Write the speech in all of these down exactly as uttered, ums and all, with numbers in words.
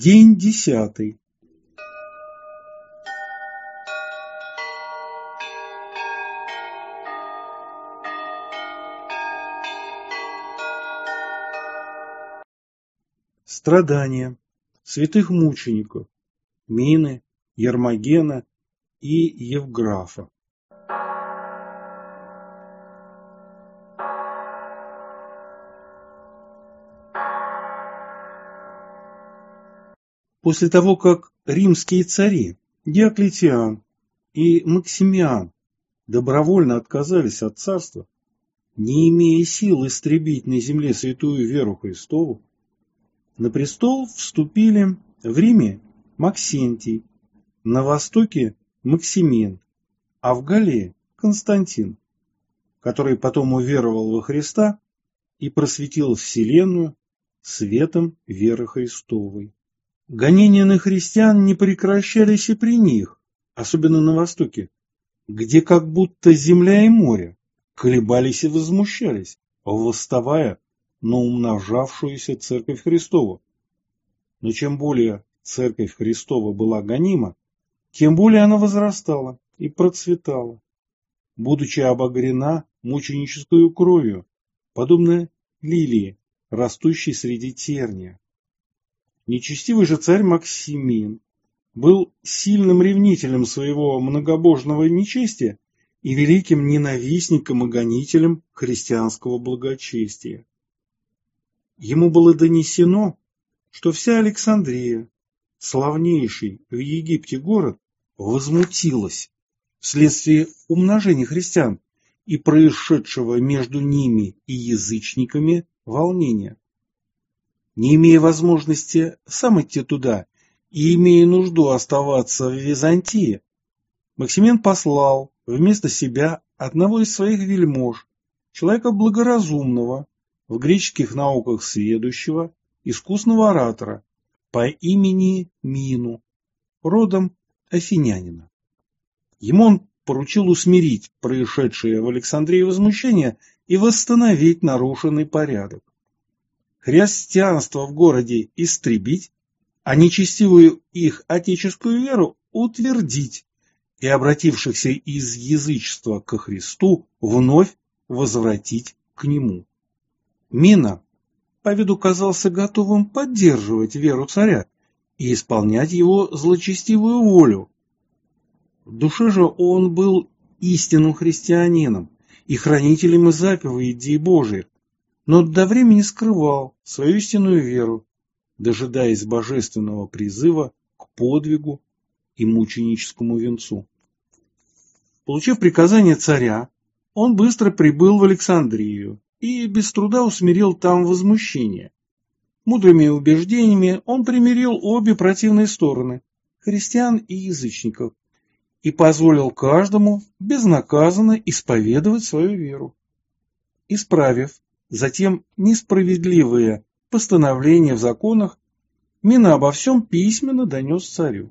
День десятый. Страдания святых мучеников Мины, Ермогена и Евграфа. После того, как римские цари Диоклетиан и Максимиан добровольно отказались от царства, не имея сил истребить на земле святую веру Христову, на престол вступили в Риме Максентий, на востоке Максимин, а в Галлии Константин, который потом уверовал во Христа и просветил вселенную светом веры Христовой. Гонения на христиан не прекращались и при них, особенно на востоке, где как будто земля и море колебались и возмущались, восставая на умножавшуюся Церковь Христову. Но чем более Церковь Христова была гонима, тем более она возрастала и процветала, будучи обогрена мученической кровью, подобно лилии, растущей среди терния. Нечестивый же царь Максимин был сильным ревнителем своего многобожного нечестия и великим ненавистником и гонителем христианского благочестия. Ему было донесено, что вся Александрия, славнейший в Египте город, возмутилась вследствие умножения христиан и происшедшего между ними и язычниками волнения. Не имея возможности сам идти туда и имея нужду оставаться в Византии, Максимин послал вместо себя одного из своих вельмож, человека благоразумного, в греческих науках сведущего, искусного оратора по имени Мину, родом афинянина. Ему он поручил усмирить происшедшее в Александрии возмущение и восстановить нарушенный порядок. Христианство в городе истребить, а нечестивую их отеческую веру утвердить и обратившихся из язычества ко Христу вновь возвратить к Нему. Мина по виду казался готовым поддерживать веру царя и исполнять его злочестивую волю. В душе же он был истинным христианином и хранителем и заповедей Божиих, но до времени скрывал свою истинную веру, дожидаясь божественного призыва к подвигу и мученическому венцу. Получив приказание царя, он быстро прибыл в Александрию и без труда усмирил там возмущение. Мудрыми убеждениями он примирил обе противные стороны – христиан и язычников, и позволил каждому безнаказанно исповедовать свою веру. Исправив затем несправедливые постановления в законах, Мина обо всем письменно донес царю.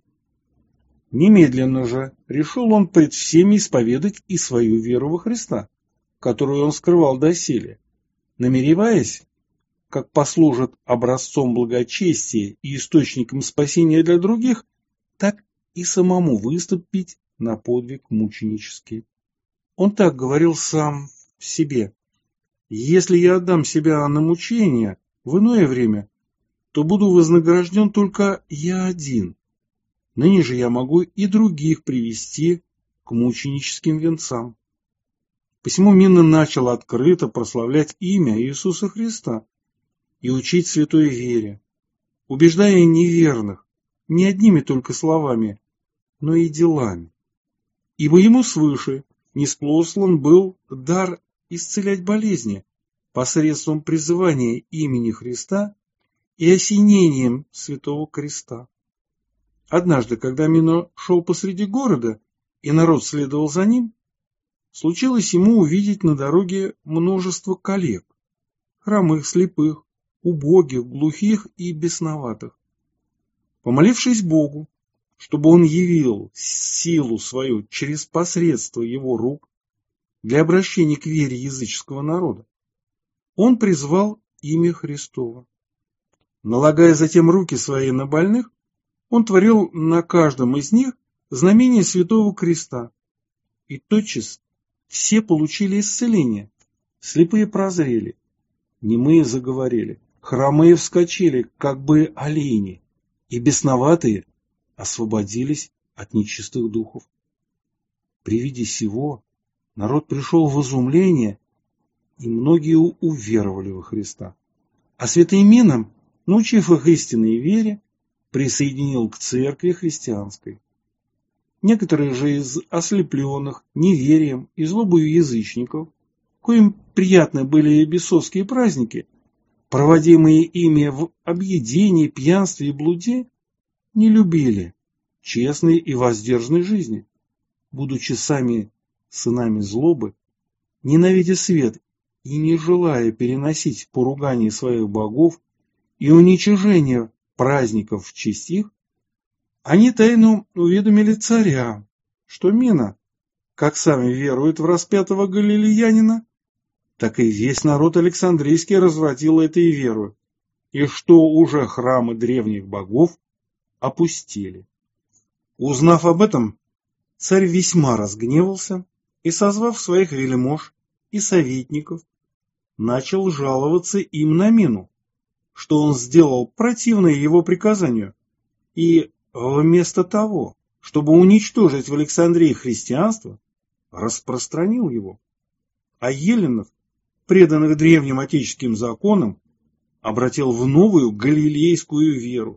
Немедленно же решил он пред всеми исповедать и свою веру во Христа, которую он скрывал доселе, намереваясь, как послужит образцом благочестия и источником спасения для других, так и самому выступить на подвиг мученический. Он так говорил сам себе: «Если я отдам себя на мучения в иное время, то буду вознагражден только я один. Ныне же я могу и других привести к мученическим венцам». Посему Мина начал открыто прославлять имя Иисуса Христа и учить святой вере, убеждая неверных не одними только словами, но и делами. Ибо ему свыше ниспослан был дар исцелять болезни посредством призывания имени Христа и осенением святого креста. Однажды, когда Мина шел посреди города, и народ следовал за ним, случилось ему увидеть на дороге множество коллег, хромых, слепых, убогих, глухих и бесноватых. Помолившись Богу, чтобы он явил силу свою через посредство его рук для обращения к вере языческого народа, он призвал имя Христово. Налагая затем руки свои на больных, он творил на каждом из них знамение Святого Креста. И тотчас все получили исцеление, слепые прозрели, немые заговорили, хромые вскочили, как бы олени, и бесноватые освободились от нечистых духов. При виде сего народ пришел в изумление, и многие уверовали во Христа. А святый Мином, научив их истинной вере, присоединил к церкви христианской. Некоторые же из ослепленных неверием и злобою язычников, коим приятны были бесовские праздники, проводимые ими в объедении, пьянстве и блуде, не любили честной и воздержанной жизни, будучи сами сынами злобы, ненавидя свет и не желая переносить поругание своих богов и уничижение праздников в честь их, они тайно уведомили царя, что Мина, как сами веруют в распятого галилеянина, так и весь народ Александрийский развратил этой верою, и что уже храмы древних богов опустили. Узнав об этом, царь весьма разгневался и, созвав своих вельмож и советников, начал жаловаться им на Мину, что он сделал противное его приказанию, и вместо того, чтобы уничтожить в Александрии христианство, распространил его. А еллинов, преданных древним отеческим законам, обратил в новую галилейскую веру.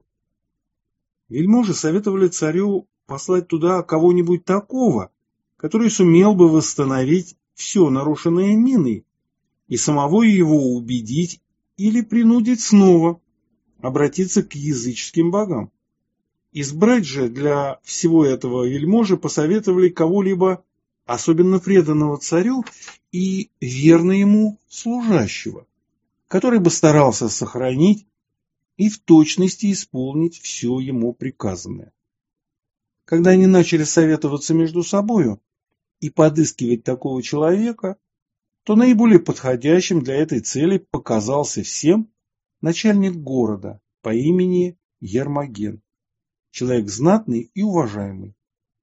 Вельможи советовали царю послать туда кого-нибудь такого, который сумел бы восстановить все нарушенное Миной, и самого его убедить или принудить снова обратиться к языческим богам. Избрать же для всего этого вельможи посоветовали кого-либо особенно преданного царю и верно ему служащего, который бы старался сохранить и в точности исполнить все ему приказанное. Когда они начали советоваться между собою и подыскивать такого человека, то наиболее подходящим для этой цели показался всем начальник города по имени Ермоген, человек знатный и уважаемый.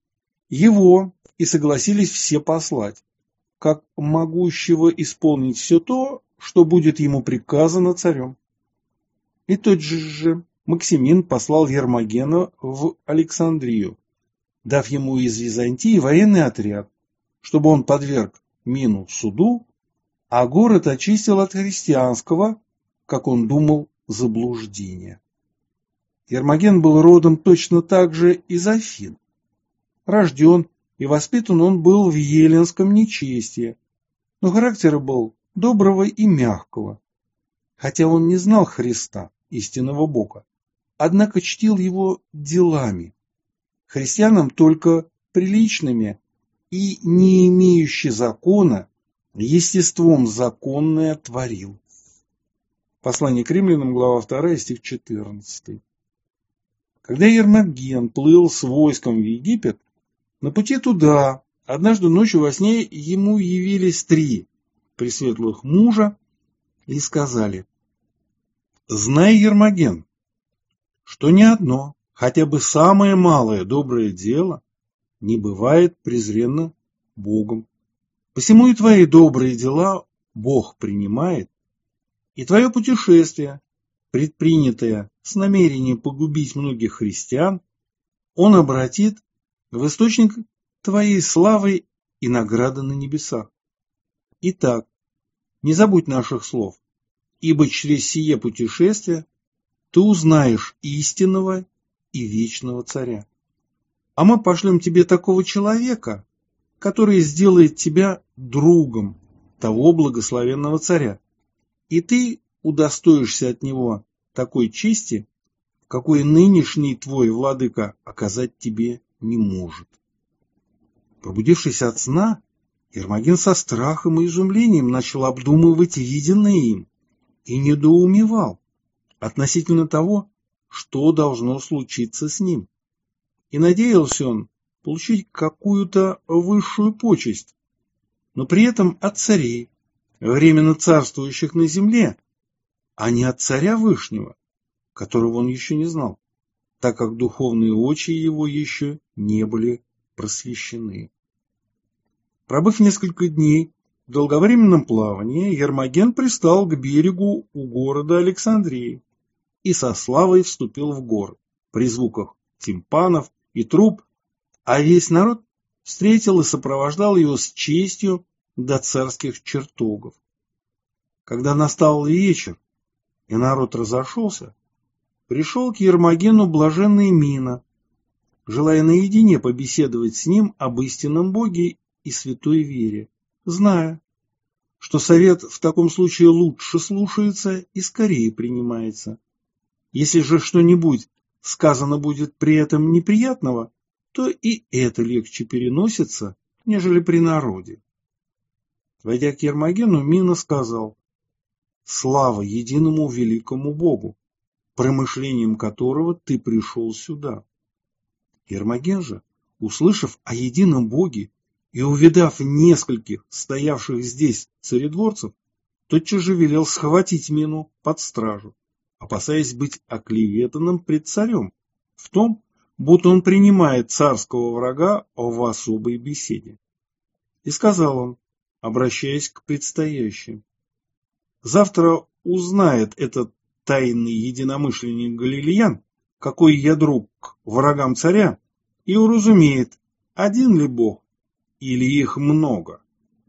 Его и согласились все послать, как могущего исполнить все то, что будет ему приказано царем. И тот же Максимин послал Ермогена в Александрию, дав ему из Византии военный отряд, чтобы он подверг Мину суду, а город очистил от христианского, как он думал, заблуждения. Ермоген был родом точно так же из Афин. Рожден и воспитан он был в еллинском нечестии, но характера был доброго и мягкого, хотя он не знал Христа, истинного Бога, однако чтил его делами, христианам только приличными и не имеющий закона, естеством законное творил. Послание к римлянам, глава вторая, стих четырнадцатый. Когда Ермоген плыл с войском в Египет, на пути туда однажды ночью во сне ему явились три пресветлых мужа и сказали: «Знай, Ермоген, что ни одно, хотя бы самое малое доброе дело не бывает презренно Богом. Посему и твои добрые дела Бог принимает, и твое путешествие, предпринятое с намерением погубить многих христиан, Он обратит в источник твоей славы и награды на небесах. Итак, не забудь наших слов, ибо через сие путешествие ты узнаешь истинного и вечного царя. А мы пошлем тебе такого человека, который сделает тебя другом того благословенного царя, и ты удостоишься от него такой чести, какой нынешний твой владыка оказать тебе не может». Пробудившись от сна, Ермоген со страхом и изумлением начал обдумывать виденное им и недоумевал относительно того, что должно случиться с ним. И надеялся он получить какую-то высшую почесть, но при этом от царей, временно царствующих на земле, а не от царя Вышнего, которого он еще не знал, так как духовные очи его еще не были просвещены. Пробыв несколько дней в долговременном плавании, Гермоген пристал к берегу у города Александрии и со славой вступил в город при звуках тимпанов и труб, а весь народ встретил и сопровождал его с честью до царских чертогов. Когда настал вечер и народ разошелся, пришел к Гермогену блаженный Мина, желая наедине побеседовать с ним об истинном Боге и святой вере, зная, что совет в таком случае лучше слушается и скорее принимается. Если же что-нибудь сказано будет при этом неприятного, то и это легче переносится, нежели при народе. Войдя к Гермогену, Мина сказал: «Слава единому великому Богу, промышлением которого ты пришел сюда». Гермоген же, услышав о едином Боге и увидав нескольких стоявших здесь царедворцев, тотчас же велел схватить Мину под стражу, опасаясь быть оклеветанным пред царем в том, будто он принимает царского врага в особой беседе. И сказал он, обращаясь к предстоящим: «Завтра узнает этот тайный единомышленник Галилеян, какой я друг к врагам царя, и уразумеет, один ли Бог или их много».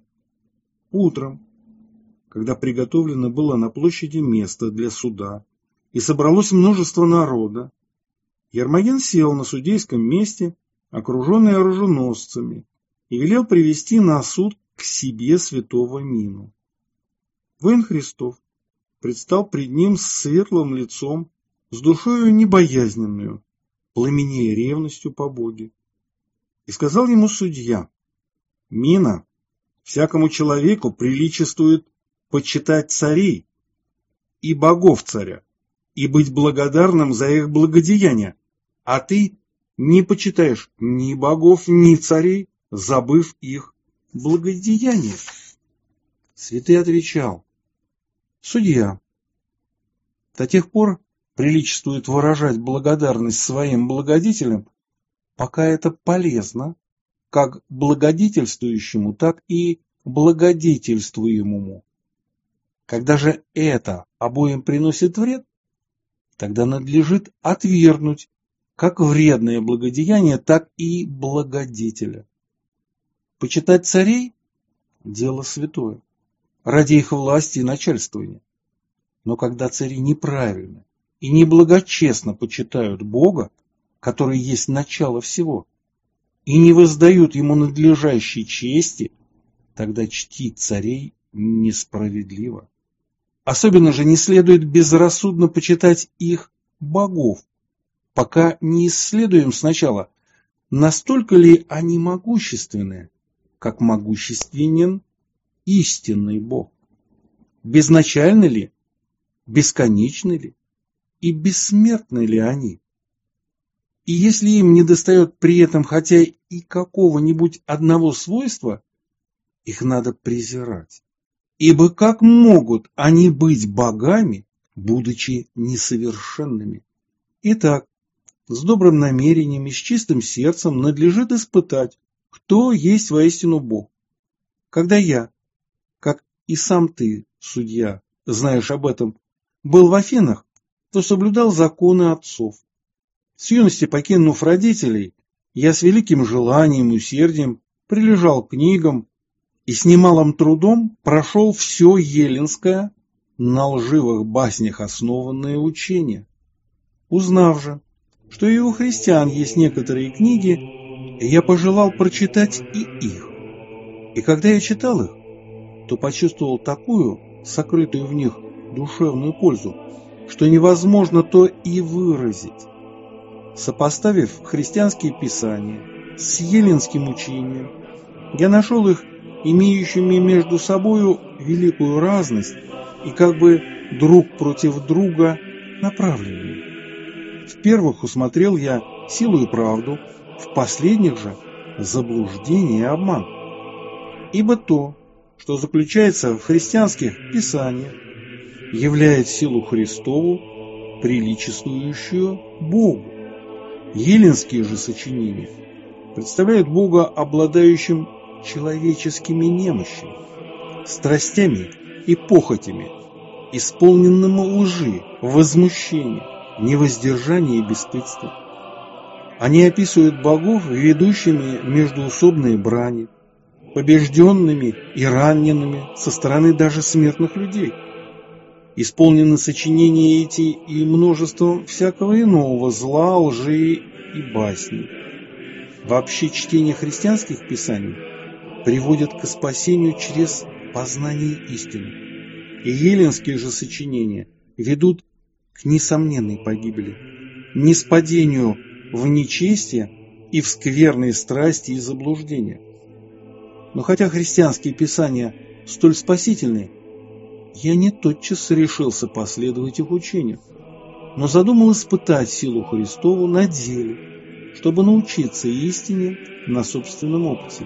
Утром, когда приготовлено было на площади место для суда и собралось множество народа, Гермоген сел на судейском месте, окруженный оруженосцами, и велел привести на суд к себе святого Мину. Воин Христов предстал пред ним с светлым лицом, с душою небоязненную, пламенея ревностью по Боге. И сказал ему судья: «Мина, всякому человеку приличествует почитать царей и богов царя, и быть благодарным за их благодеяния, а ты не почитаешь ни богов, ни царей, забыв их благодеяния». Святый отвечал: «Судья, до тех пор приличествует выражать благодарность своим благодетелям, пока это полезно как благодетельствующему, так и благодетельствуемому. Когда же это обоим приносит вред, тогда надлежит отвергнуть как вредное благодеяние, так и благодетеля. Почитать царей – дело святое, ради их власти и начальствования. Но когда цари неправильно и неблагочестно почитают Бога, который есть начало всего, и не воздают ему надлежащей чести, тогда чтить царей несправедливо. Особенно же не следует безрассудно почитать их богов, пока не исследуем сначала, настолько ли они могущественны, как могущественен истинный Бог, безначальны ли, бесконечны ли и бессмертны ли они. И если им недостает при этом хотя и какого-нибудь одного свойства, их надо презирать. Ибо как могут они быть богами, будучи несовершенными? Итак, с добрым намерением и с чистым сердцем надлежит испытать, кто есть воистину Бог. Когда я, как и сам ты, судья, знаешь об этом, был в Афинах, то соблюдал законы отцов. С юности покинув родителей, я с великим желанием и усердием прилежал к книгам и с немалым трудом прошел все эллинское, на лживых баснях основанное учение. Узнав же, что и у христиан есть некоторые книги, я пожелал прочитать и их. И когда я читал их, то почувствовал такую, сокрытую в них, душевную пользу, что невозможно то и выразить. Сопоставив христианские писания с эллинским учением, я нашел их имеющими между собою великую разность и как бы друг против друга направленными. В первых усмотрел я силу и правду, в последних же заблуждение и обман. Ибо то, что заключается в христианских писаниях, являет силу Христову, приличествующую Богу. Еллинские же сочинения представляют Бога обладающим человеческими немощами, страстями и похотями, исполненным лжи, возмущения, невоздержания и бесстыдства. Они описывают богов ведущими междоусобные брани, побежденными и раненными со стороны даже смертных людей. Исполнены сочинения эти и множеством всякого иного зла, лжи и басни. Вообще чтение христианских писаний приводит к спасению через познание истины, и еллинские же сочинения ведут к несомненной погибели, ниспадению в нечестие и в скверные страсти и заблуждения. Но хотя христианские писания столь спасительны, я не тотчас решился последовать их учению, но задумал испытать силу Христову на деле, чтобы научиться истине на собственном опыте.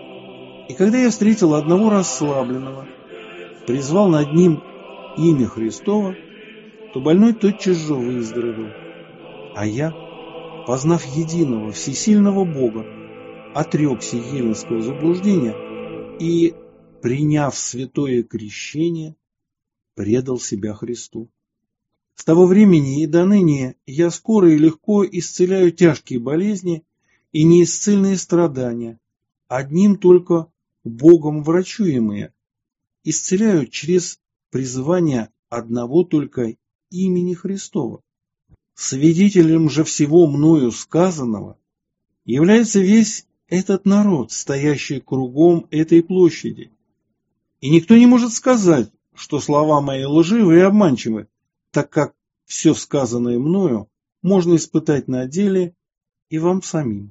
И когда я встретил одного расслабленного, призвал над ним имя Христово, то больной тотчас же выздоровел, а я, познав единого всесильного Бога, отрекся еллинского заблуждения и, приняв святое крещение, предал себя Христу. С того времени и до ныне я скоро и легко исцеляю тяжкие болезни и неисцельные страдания, одним только Богом врачуемые, исцеляю через призывание одного только имени Христова. Свидетелем же всего мною сказанного является весь этот народ, стоящий кругом этой площади. И никто не может сказать, что слова мои лживы и обманчивы, так как все сказанное мною можно испытать на деле и вам самим.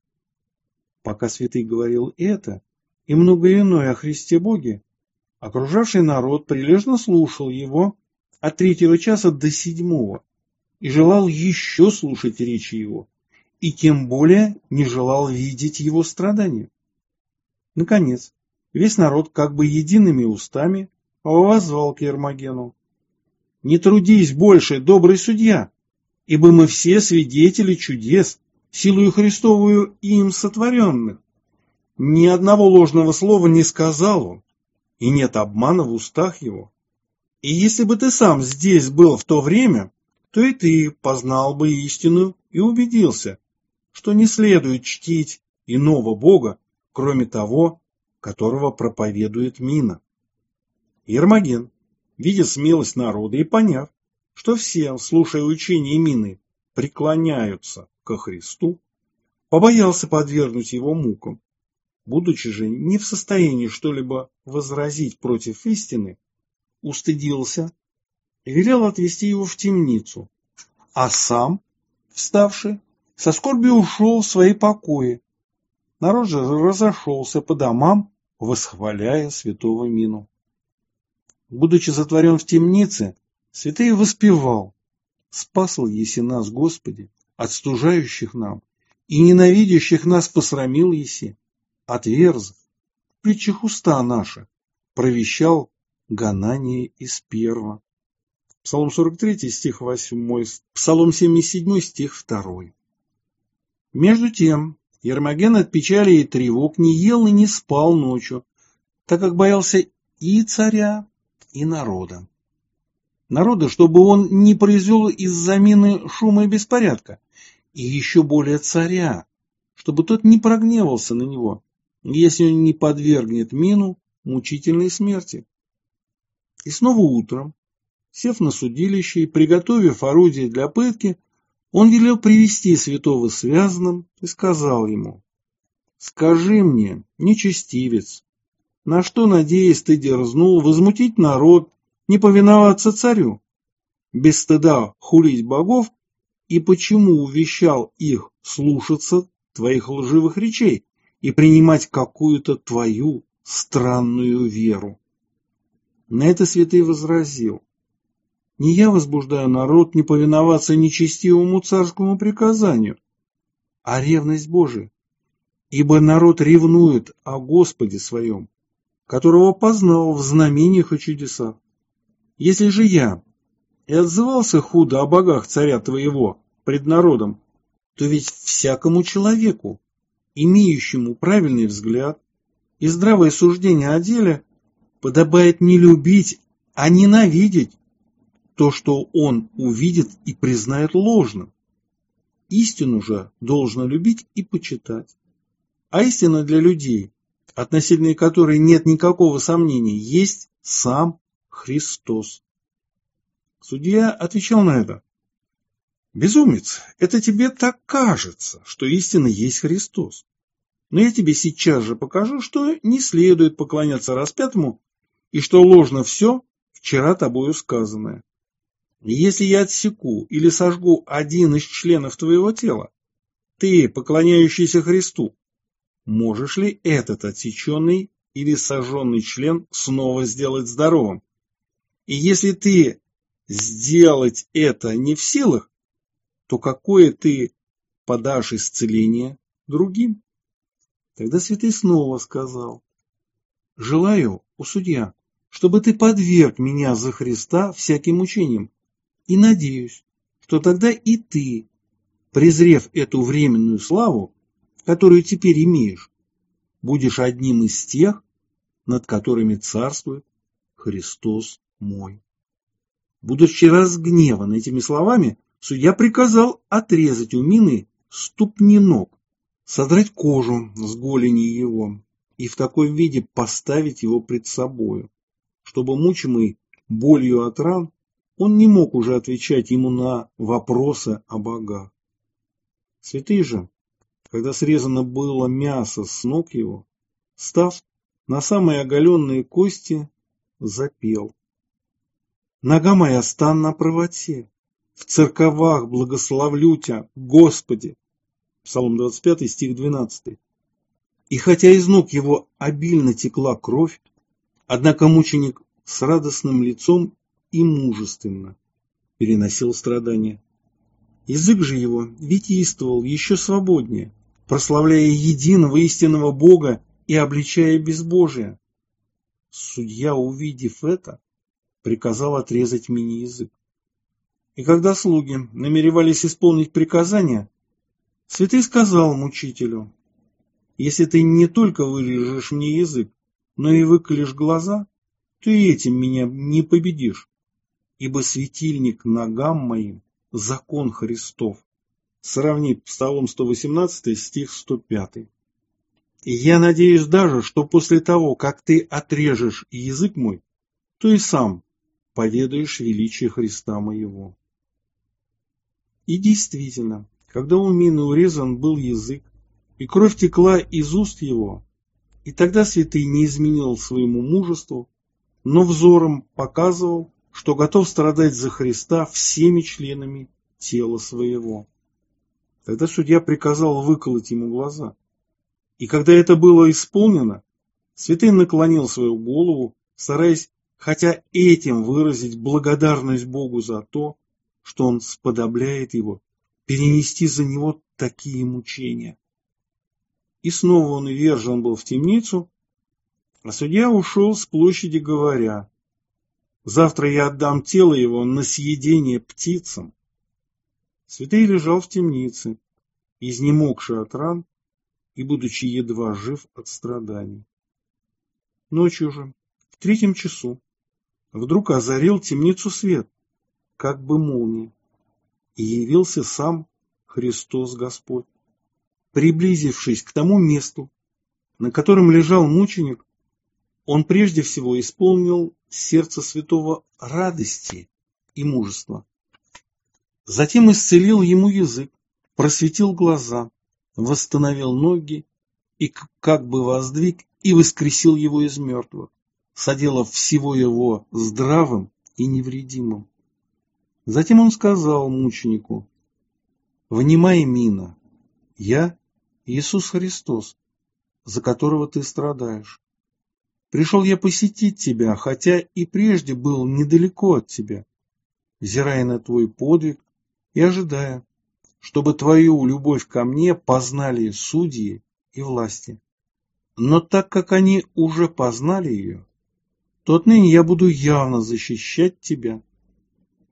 Пока святый говорил это и многое иное о Христе Боге, окружавший народ прилежно слушал его от третьего часа до седьмого и желал еще слушать речи его, и тем более не желал видеть его страдания. Наконец, весь народ как бы едиными устами воззвал к Ермогену: «Не трудись больше, добрый судья, ибо мы все свидетели чудес, силою Христовую им сотворенных. Ни одного ложного слова не сказал он, и нет обмана в устах его. И если бы ты сам здесь был в то время, то и ты познал бы истину и убедился, что не следует чтить иного Бога, кроме того, которого проповедует Мина». Ермоген, видя смелость народа и поняв, что все, слушая учение Мины, преклоняются ко Христу, побоялся подвергнуть его мукам. Будучи же не в состоянии что-либо возразить против истины, устыдился и велел отвести его в темницу, а сам, вставший, со скорбью ушел в свои покои. Народ же разошелся по домам, восхваляя святого Мину. Будучи затворен в темнице, святый воспевал: «Спасал еси нас, Господи, от стужающих нам, и ненавидящих нас посрамил еси, отверз, в притчах уста наши, провещал гонание из перва». Псалом сорок три, стих восьмой, Псалом семьдесят семь, стих второй. Между тем, Ермоген от печали и тревог не ел и не спал ночью, так как боялся и царя, и народа. Народа, чтобы он не произвел из-за Мины шума и беспорядка, и еще более царя, чтобы тот не прогневался на него, если он не подвергнет Мину мучительной смерти. И снова утром, сев на судилище и приготовив орудие для пытки, он велел привести святого связанным и сказал ему: «Скажи мне, нечестивец, на что, надеясь, ты дерзнул возмутить народ, не повиноваться царю, без стыда хулить богов, и почему увещал их слушаться твоих лживых речей и принимать какую-то твою странную веру?» На это святый возразил: «Не я возбуждаю народ не повиноваться нечестивому царскому приказанию, а ревность Божия, ибо народ ревнует о Господе своем, которого познал в знамениях и чудесах. Если же я, и отзывался худо о богах царя твоего пред народом, то ведь всякому человеку, имеющему правильный взгляд и здравое суждение о деле, подобает не любить, а ненавидеть то, что он увидит и признает ложным. Истину же должно любить и почитать. А истина для людей, относительно которой нет никакого сомнения, есть сам Христос. Судья отвечал на это: безумец, это тебе так кажется, что истина есть Христос. Но я тебе сейчас же покажу, что не следует поклоняться распятому и что ложно все вчера тобою сказанное. И если я отсеку или сожгу один из членов твоего тела, ты, поклоняющийся Христу, можешь ли этот отсеченный или сожженный член снова сделать здоровым? И если ты сделать это не в силах, то какое ты подашь исцеление другим? Тогда святый снова сказал: желаю, о судья, чтобы ты подверг меня за Христа всяким мучениям, и надеюсь, что тогда и ты, презрев эту временную славу, которую теперь имеешь, будешь одним из тех, над которыми царствует Христос мой. Будучи разгневан этими словами, судья приказал отрезать у Мины ступни ног, содрать кожу с голени его и в таком виде поставить его пред собою, чтобы, мучимый болью от ран, он не мог уже отвечать ему на вопросы о богах. Святый же, когда срезано было мясо с ног его, став на самые оголенные кости, запел: нога моя стан на правоте, в церковах благословлю Тя, Господи. Псалом двадцать пятый, стих двенадцатый. И хотя из ног его обильно текла кровь, однако мученик с радостным лицом и мужественно переносил страдания. Язык же его витийствовал еще свободнее, прославляя единого истинного Бога и обличая безбожие. Судья, увидев это, приказал отрезать Мине язык. И когда слуги намеревались исполнить приказание, святый сказал мучителю: если ты не только вырежешь мне язык, но и выколешь глаза, то и этим меня не победишь, ибо светильник ногам моим — закон Христов. Сравни Псалом сто восемнадцатый, стих сто пятый. И я надеюсь даже, что после того, как ты отрежешь язык мой, то и сам поведаешь величие Христа моего. И действительно, когда у Мины урезан был язык, и кровь текла из уст его, и тогда святый не изменил своему мужеству, но взором показывал, что готов страдать за Христа всеми членами тела своего. Тогда судья приказал выколоть ему глаза. И когда это было исполнено, святый наклонил свою голову, стараясь хотя этим выразить благодарность Богу за то, что он сподобляет его перенести за него такие мучения. И снова он ввержен был в темницу, а судья ушел с площади, говоря: завтра я отдам тело его на съедение птицам. Святый лежал в темнице, изнемогший от ран и будучи едва жив от страданий. Ночью же, в третьем часу, вдруг озарил темницу свет, как бы молния, и явился сам Христос Господь. Приблизившись к тому месту, на котором лежал мученик, он прежде всего исполнил сердце святого радости и мужества. Затем исцелил ему язык, просветил глаза, восстановил ноги и как бы воздвиг и воскресил его из мертвых, соделав всего его здравым и невредимым. Затем он сказал мученику: «Внимай, Мина, я Иисус Христос, за которого ты страдаешь. Пришел я посетить тебя, хотя и прежде был недалеко от тебя, взирая на твой подвиг и ожидая, чтобы твою любовь ко мне познали судьи и власти. Но так как они уже познали ее, то отныне я буду явно защищать тебя,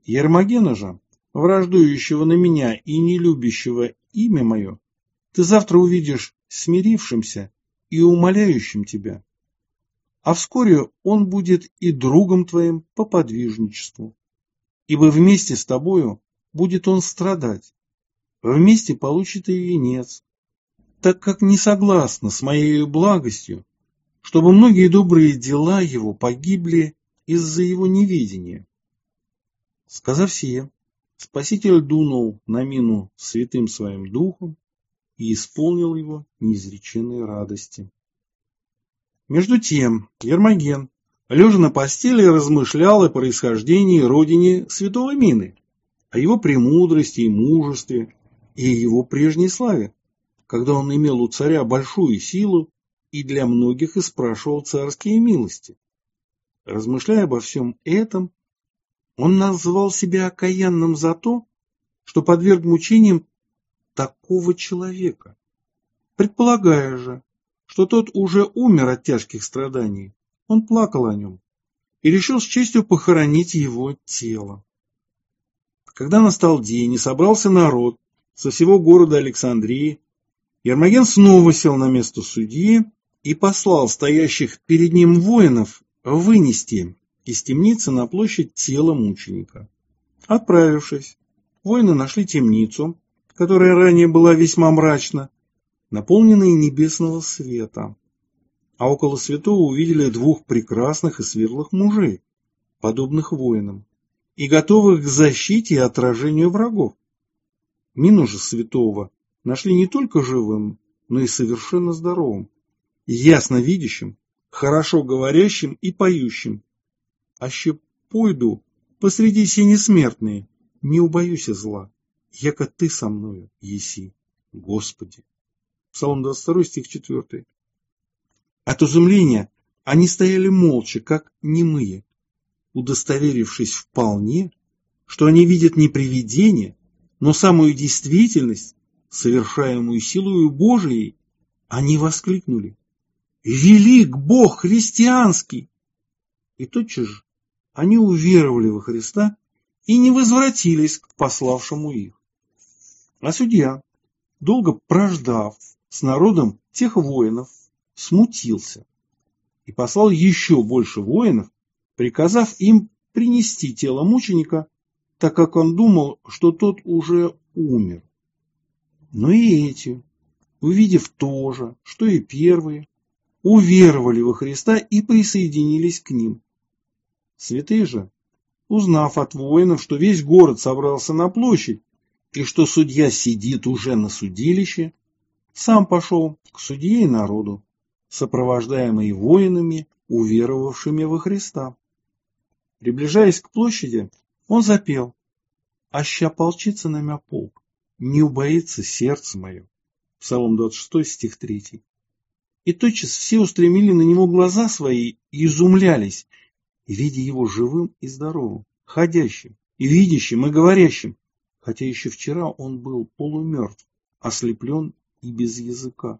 Ермогена же, враждующего на меня и не любящего имя мое, ты завтра увидишь смирившимся и умоляющим тебя. А вскоре он будет и другом твоим по подвижничеству, ибо вместе с тобою будет он страдать, вместе получит и венец, так как не согласно с моей благостью, чтобы многие добрые дела его погибли из-за его неведения. Сказав сие, Спаситель дунул на Мину святым своим духом и исполнил его неизреченной радости. Между тем Ермоген, лежа на постели, размышлял о происхождении и родине святого Мины, о его премудрости и мужестве и о его прежней славе, когда он имел у царя большую силу и для многих испрашивал царские милости. Размышляя обо всем этом, он назвал себя окаянным за то, что подверг мучениям такого человека, предполагая же, что тот уже умер от тяжких страданий. Он плакал о нем и решил с честью похоронить его тело. Когда настал день и собрался народ со всего города Александрии, Ермоген снова сел на место судьи и послал стоящих перед ним воинов вынести из темницы на площадь тело мученика. Отправившись, воины нашли темницу, которая ранее была весьма мрачна, наполненной небесного света, а около святого увидели двух прекрасных и светлых мужей, подобных воинам, и готовых к защите и отражению врагов. Мину же святого нашли не только живым, но и совершенно здоровым, ясно видящим, хорошо говорящим и поющим. Аще пойду посреди сени смертные, не убоюсь зла, яко ты со мною еси, Господи. Псалом двадцать второй, стих четвёртый. От изумления они стояли молча, как немые, удостоверившись вполне, что они видят не привидение, но самую действительность, совершаемую силою Божией, они воскликнули: «Велик Бог христианский!» И тотчас же они уверовали во Христа и не возвратились к пославшему их. А судья, долго прождав с народом тех воинов, смутился и послал еще больше воинов, приказав им принести тело мученика, так как он думал, что тот уже умер. Но и эти, увидев то же, что и первые, уверовали во Христа и присоединились к ним. Святые же, узнав от воинов, что весь город собрался на площадь и что судья сидит уже на судилище, сам пошел к судье и народу, сопровождаемый воинами, уверовавшими во Христа. Приближаясь к площади, он запел: «Аще ополчится на мя полк, не убоится сердце мое». Псалом двадцать шестой, стих третий. И тотчас все устремили на него глаза свои и изумлялись, видя его живым и здоровым, ходящим, и видящим, и говорящим, хотя еще вчера он был полумертв, ослеплен и без языка.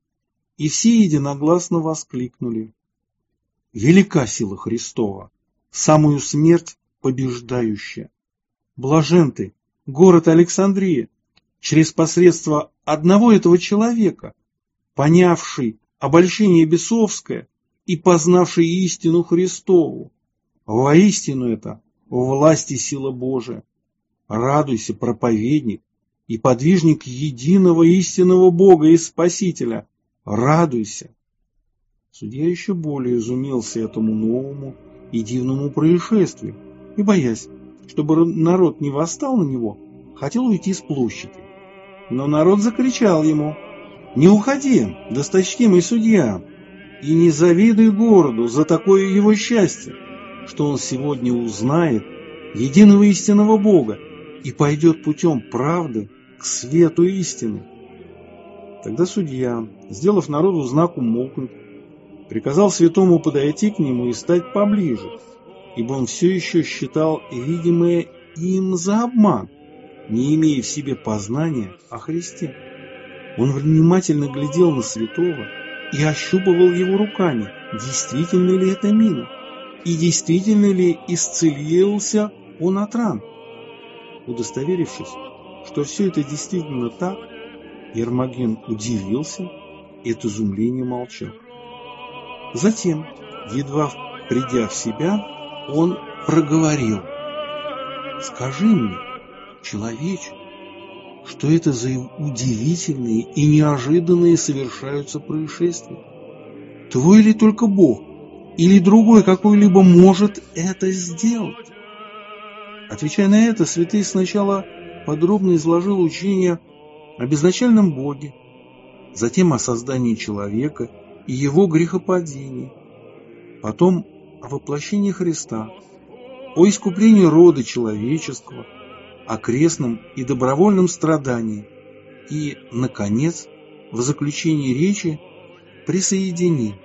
И все единогласно воскликнули: «Велика сила Христова, самую смерть побеждающая! Блажен ты, город Александрия, через посредство одного этого человека, понявший обольщение бесовское и познавший истину Христову. Воистину это власть и сила Божия. Радуйся, проповедник и подвижник единого истинного Бога и Спасителя. Радуйся!» Судья еще более изумился этому новому и дивному происшествию и, боясь, чтобы народ не восстал на него, хотел уйти с площади. Но народ закричал ему: «Не уходи, досточтимый судья, и не завидуй городу за такое его счастье, что он сегодня узнает единого истинного Бога и пойдет путем правды к свету истины». Тогда судья, сделав народу знак умолкнуть, приказал святому подойти к нему и стать поближе, ибо он все еще считал видимое им за обман, не имея в себе познания о Христе. Он внимательно глядел на святого и ощупывал его руками, действительно ли это Мина, и действительно ли исцелился он от ран, Удостоверившись, что все это действительно так, Ермоген удивился и от изумления молчал. Затем, едва придя в себя, он проговорил: «Скажи мне, человече, что это за удивительные и неожиданные совершаются происшествия? Твой ли только Бог, или другой какой-либо может это сделать?» Отвечая на это, святый сначала подробно изложил учение о безначальном Боге, затем о создании человека и его грехопадении, потом о воплощении Христа, о искуплении рода человеческого, о крестном и добровольном страдании и, наконец, в заключении речи присоединил: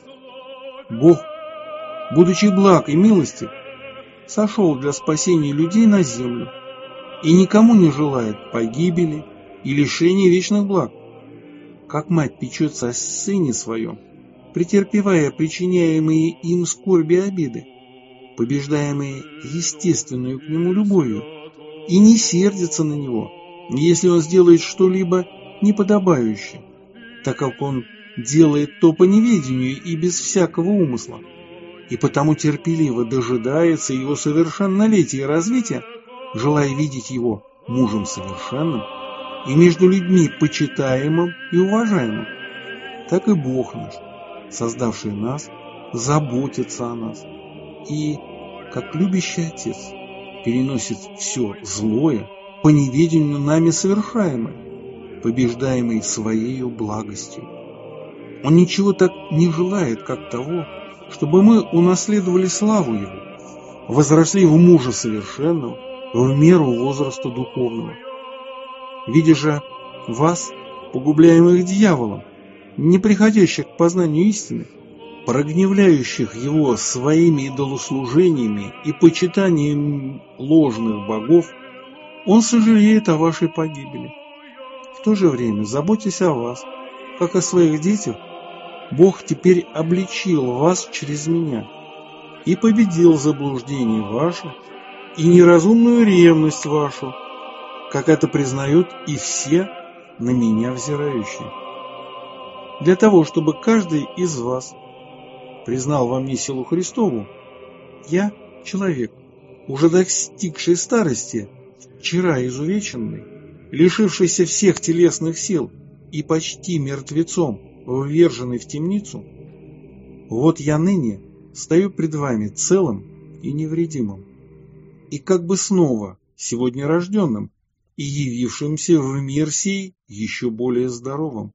«Бог, будучи благ и милостив, сошел для спасения людей на землю и никому не желает погибели и лишения вечных благ. Как мать печется о сыне своем, претерпевая причиняемые им скорби и обиды, побеждаемые естественную к нему любовью, и не сердится на него, если он сделает что-либо неподобающее, так как он делает то по неведению и без всякого умысла, и потому терпеливо дожидается его совершеннолетия и развития, желая видеть его мужем совершенным и между людьми почитаемым и уважаемым. Так и Бог наш, создавший нас, заботится о нас и, как любящий Отец, переносит все злое по неведению нами совершаемое, побеждаемый Своею благостью. Он ничего так не желает, как того, чтобы мы унаследовали славу Его, возросли в мужа совершенного, в меру возраста духовного. Видя же вас, погубляемых дьяволом, не приходящих к познанию истины, прогневляющих его своими идолослужениями и почитанием ложных богов, он сожалеет о вашей погибели. В то же время, заботясь о вас, как о своих детях, Бог теперь обличил вас через меня и победил заблуждение ваше и неразумную ревность вашу, как это признают и все на меня взирающие. Для того, чтобы каждый из вас признал во мне силу Христову, я, человек, уже достигший старости, вчера изувеченный, лишившийся всех телесных сил и почти мертвецом, вверженный в темницу, вот я ныне стою пред вами целым и невредимым, и как бы снова сегодня рожденным и явившимся в мир сей еще более здоровым.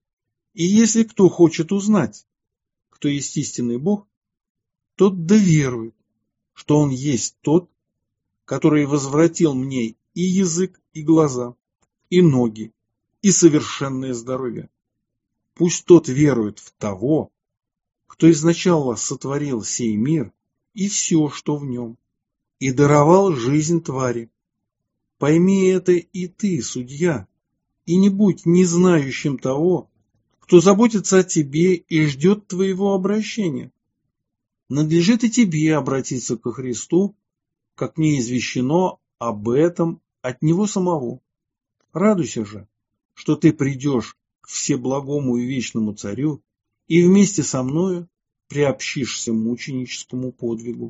И если кто хочет узнать, кто есть истинный Бог, тот да верует, что Он есть тот, который возвратил мне и язык, и глаза, и ноги, и совершенное здоровье. Пусть тот верует в того, кто изначально сотворил сей мир и все, что в нем, и даровал жизнь твари. Пойми это и ты, судья, и не будь незнающим того, кто заботится о тебе и ждет твоего обращения. Надлежит и тебе обратиться ко Христу, как мне извещено об этом от Него самого. Радуйся же, что ты придешь к всеблагому и вечному Царю и вместе со мною приобщишься мученическому подвигу.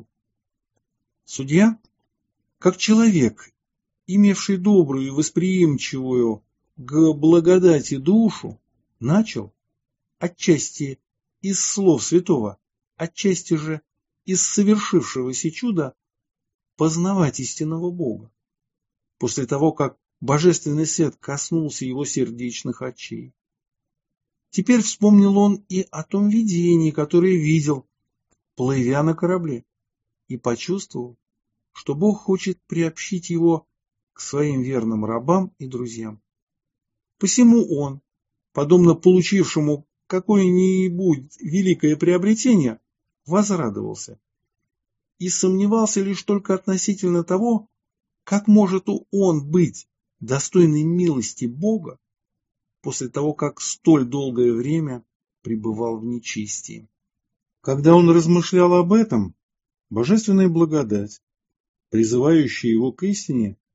Судья, как человек, имевший добрую и восприимчивую к благодати душу, начал, отчасти из слов святого, отчасти же из совершившегося чуда, познавать истинного Бога, после того, как божественный свет коснулся его сердечных очей. Теперь вспомнил он и о том видении, которое видел, плывя на корабле, и почувствовал, что Бог хочет приобщить его к своим верным рабам и друзьям. Посему он, подобно получившему какое-нибудь великое приобретение, возрадовался и сомневался лишь только относительно того, как может он быть достойной милости Бога после того, как столь долгое время пребывал в нечестии. Когда он размышлял об этом, божественная благодать, призывающая его к истине,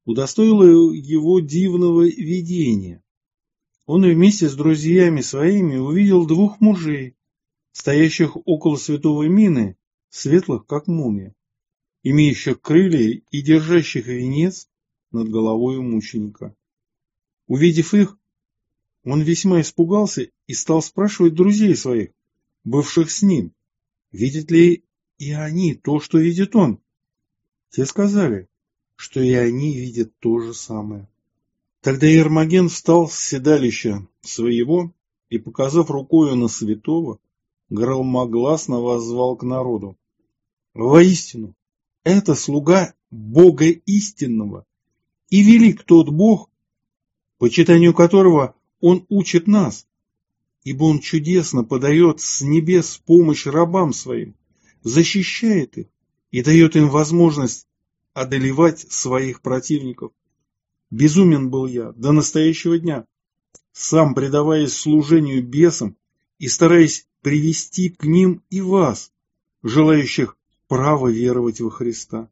удостоило его дивного видения. Он вместе с друзьями своими увидел двух мужей, стоящих около святого Мины, светлых, как молния, имеющих крылья и держащих венец над головой мученика. Увидев их, он весьма испугался и стал спрашивать друзей своих, бывших с ним, видят ли и они то, что видит он. Те сказали, что и они видят то же самое. Тогда Ермоген встал с седалища своего и, показав рукою на святого, громогласно воззвал к народу: «Воистину, это слуга Бога истинного, и велик тот Бог, почитанию которого Он учит нас, ибо Он чудесно подает с небес помощь рабам своим, защищает их и дает им возможность одолевать своих противников. Безумен был я до настоящего дня, сам предаваясь служению бесам и стараясь привести к ним и вас, желающих право веровать во Христа».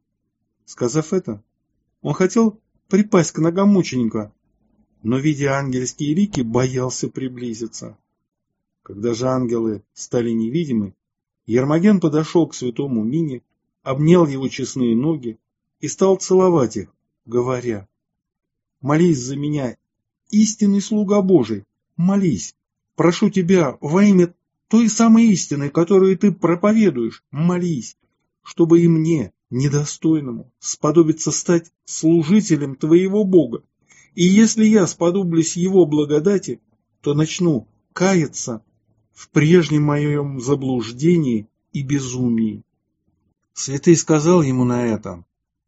Сказав это, он хотел припасть к ногам мученика, но, видя ангельские лики, боялся приблизиться. Когда же ангелы стали невидимы, Ермоген подошел к святому Мине, обнял его честные ноги и стал целовать их, говоря: «Молись за меня, истинный слуга Божий, молись, прошу тебя во имя той самой истины, которую ты проповедуешь, молись, чтобы и мне, недостойному, сподобиться стать служителем твоего Бога. И если я сподоблюсь его благодати, то начну каяться в прежнем моем заблуждении и безумии». Святый сказал ему на это: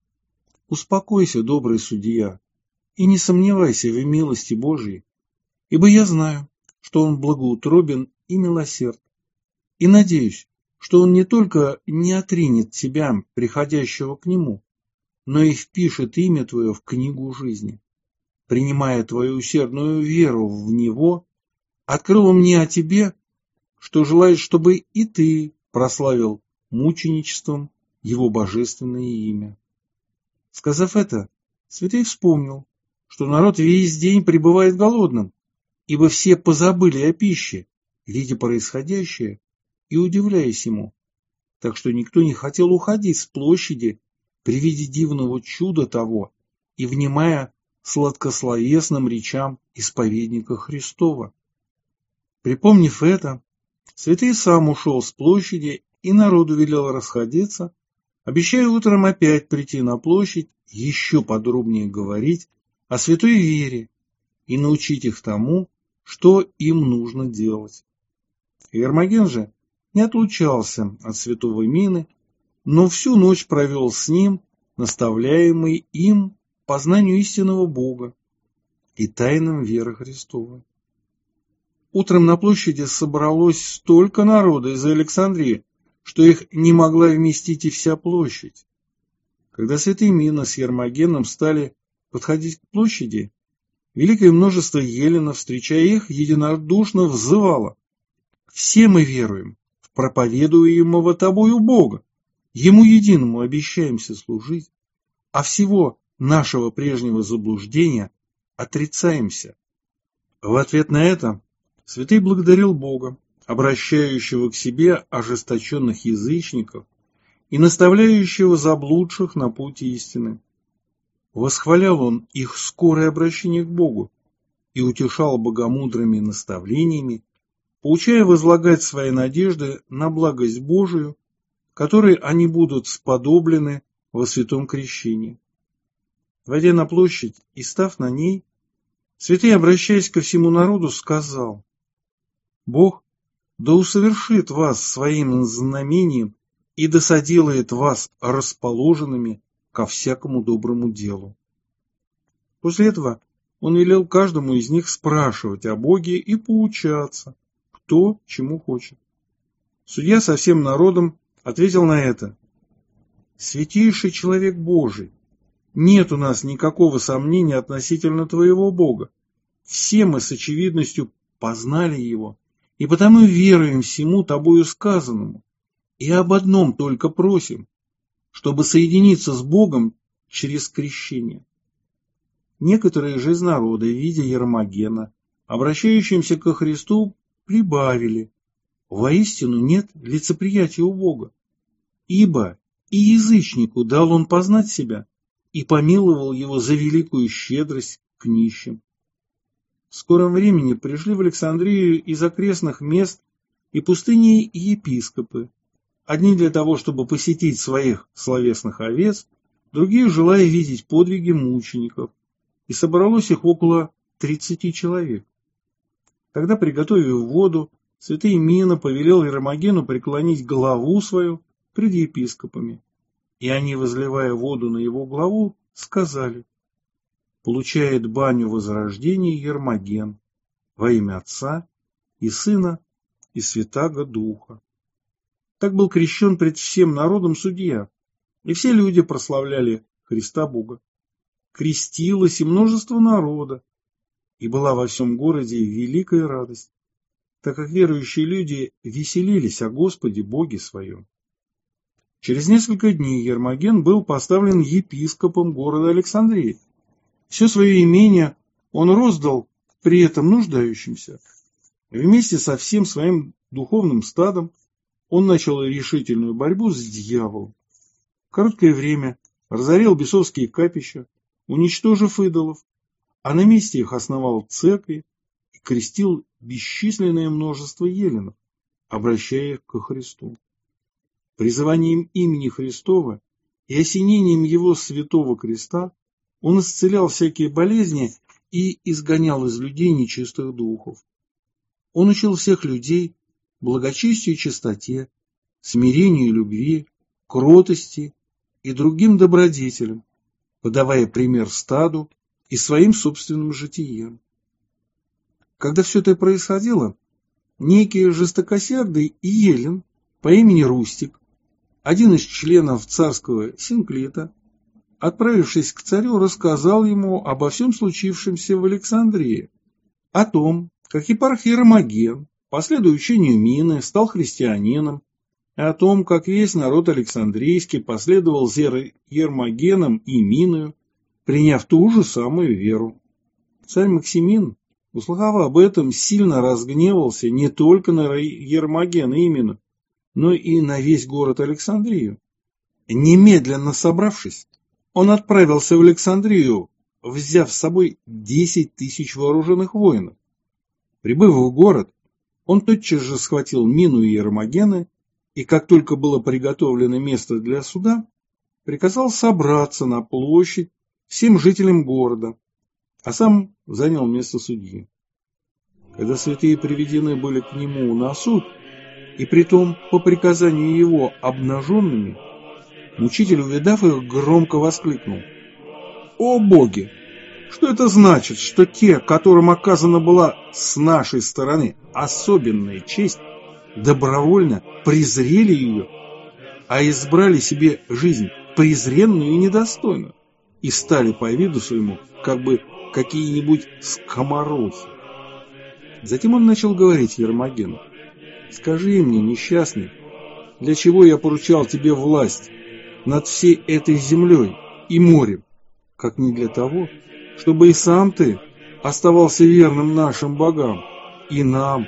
«Успокойся, добрый судья, и не сомневайся в милости Божией, ибо я знаю, что он благоутробен и милосерд, и надеюсь, что он не только не отринет тебя, приходящего к нему, но и впишет имя твое в книгу жизни. Принимая твою усердную веру в него, открыл мне о тебе, что желает, чтобы и ты прославил мученичеством его божественное имя». Сказав это, святый вспомнил, что народ весь день пребывает голодным, ибо все позабыли о пище, видя происходящее и удивляясь ему, так что никто не хотел уходить с площади при виде дивного чуда того и внимая сладкословесным речам исповедника Христова. Припомнив это, святый сам ушел с площади и народу велел расходиться, обещая утром опять прийти на площадь, еще подробнее говорить о святой вере и научить их тому, что им нужно делать. Ермоген же не отлучался от святого Мины, но всю ночь провел с ним, наставляемый им познанию истинного Бога и тайнам веры Христовой. Утром на площади собралось столько народа из Александрии, что их не могла вместить и вся площадь. Когда святый Мина с Ермогеном стали подходить к площади, великое множество еленов, встречая их, единодушно взывало: «Все мы веруем в проповедуемого тобою Бога, ему единому обещаемся служить, а всего нашего прежнего заблуждения отрицаемся». В ответ на это святый благодарил Бога, обращающего к себе ожесточенных язычников и наставляющего заблудших на путь истины. Восхвалял он их скорое обращение к Богу и утешал богомудрыми наставлениями, поучая возлагать свои надежды на благость Божию, которой они будут сподоблены во святом крещении. Войдя на площадь и став на ней, святый, обращаясь ко всему народу, сказал: «Бог да усовершит вас своим знамением и да соделает вас расположенными ко всякому доброму делу». После этого он велел каждому из них спрашивать о Боге и поучаться, кто чему хочет. Судья со всем народом ответил на это: «Святейший человек Божий, нет у нас никакого сомнения относительно твоего Бога. Все мы с очевидностью познали его, и потому веруем всему тобою сказанному, и об одном только просим, чтобы соединиться с Богом через крещение. Некоторые же из народа, видя Ермогена, обращающимся ко Христу, прибавили: воистину нет лицеприятия у Бога, ибо и язычнику дал он познать себя, и помиловал его за великую щедрость к нищим. В скором времени пришли в Александрию из окрестных мест и пустыни епископы, одни для того, чтобы посетить своих словесных овец, другие, желая видеть подвиги мучеников, и собралось их около тридцати человек. Тогда, приготовив воду, святый Мина повелел Ермогену преклонить голову свою пред епископами, и они, возливая воду на его главу, сказали: получает баню возрождения Ермоген во имя Отца и Сына и Святаго Духа. Так был крещен пред всем народом судья, и все люди прославляли Христа Бога. Крестилось и множество народа, и была во всем городе великая радость, так как верующие люди веселились о Господе Боге своем. Через несколько дней Ермоген был поставлен епископом города Александрии. Все свое имение он роздал при этом нуждающимся. Вместе со всем своим духовным стадом он начал решительную борьбу с дьяволом. В короткое время разорил бесовские капища, уничтожив идолов, а на месте их основал церкви и крестил бесчисленное множество еленов, обращая их ко Христу. Призыванием имени Христова и осенением его святого креста он исцелял всякие болезни и изгонял из людей нечистых духов. Он учил всех людей благочестию и чистоте, смирению и любви, кротости и другим добродетелям, подавая пример стаду и своим собственным житием. Когда все это происходило, некий жестокосердый Елен по имени Рустик, один из членов царского синклита, отправившись к царю, рассказал ему обо всем случившемся в Александрии, о том, как епарх Ермоген, последуя учению Мины, стал христианином, и о том, как весь народ Александрийский последовал за Ермогеном и Миною, приняв ту же самую веру. Царь Максимин, услыхав об этом, сильно разгневался не только на Ермогена и Мину, но и на весь город Александрию. Немедленно собравшись, он отправился в Александрию, взяв с собой десять тысяч вооруженных воинов. Прибыв в город, он тотчас же схватил Мину и Ермогена, и как только было приготовлено место для суда, приказал собраться на площадь всем жителям города, а сам занял место судьи. Когда святые приведены были к нему на суд, и притом по приказанию его обнаженными, мучитель, увидав их, громко воскликнул: «О боги! Что это значит, что те, которым оказана была с нашей стороны особенная честь, добровольно презрели ее, а избрали себе жизнь презренную и недостойную, и стали по виду своему как бы какие-нибудь скоморохи?» Затем он начал говорить Ермогену: «Скажи мне, несчастный, для чего я поручал тебе власть над всей этой землей и морем, как не для того, чтобы и сам ты оставался верным нашим богам и нам,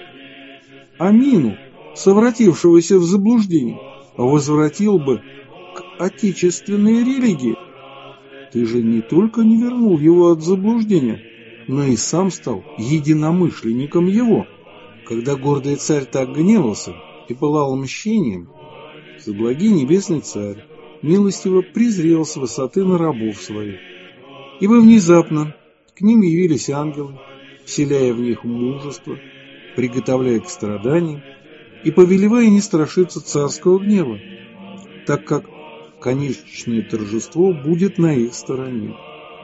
а Мину, совратившегося в заблуждение, возвратил бы к отечественной религии? Ты же не только не вернул его от заблуждения, но и сам стал единомышленником его. Когда гордый царь так гневался и пылал мщением, Всеблагий небесный царь милостиво презрел с высоты на рабов своих, ибо внезапно к ним явились ангелы, вселяя в них мужество, приготовляя к страданиям и повелевая не страшиться царского гнева, так как конечное торжество будет на их стороне.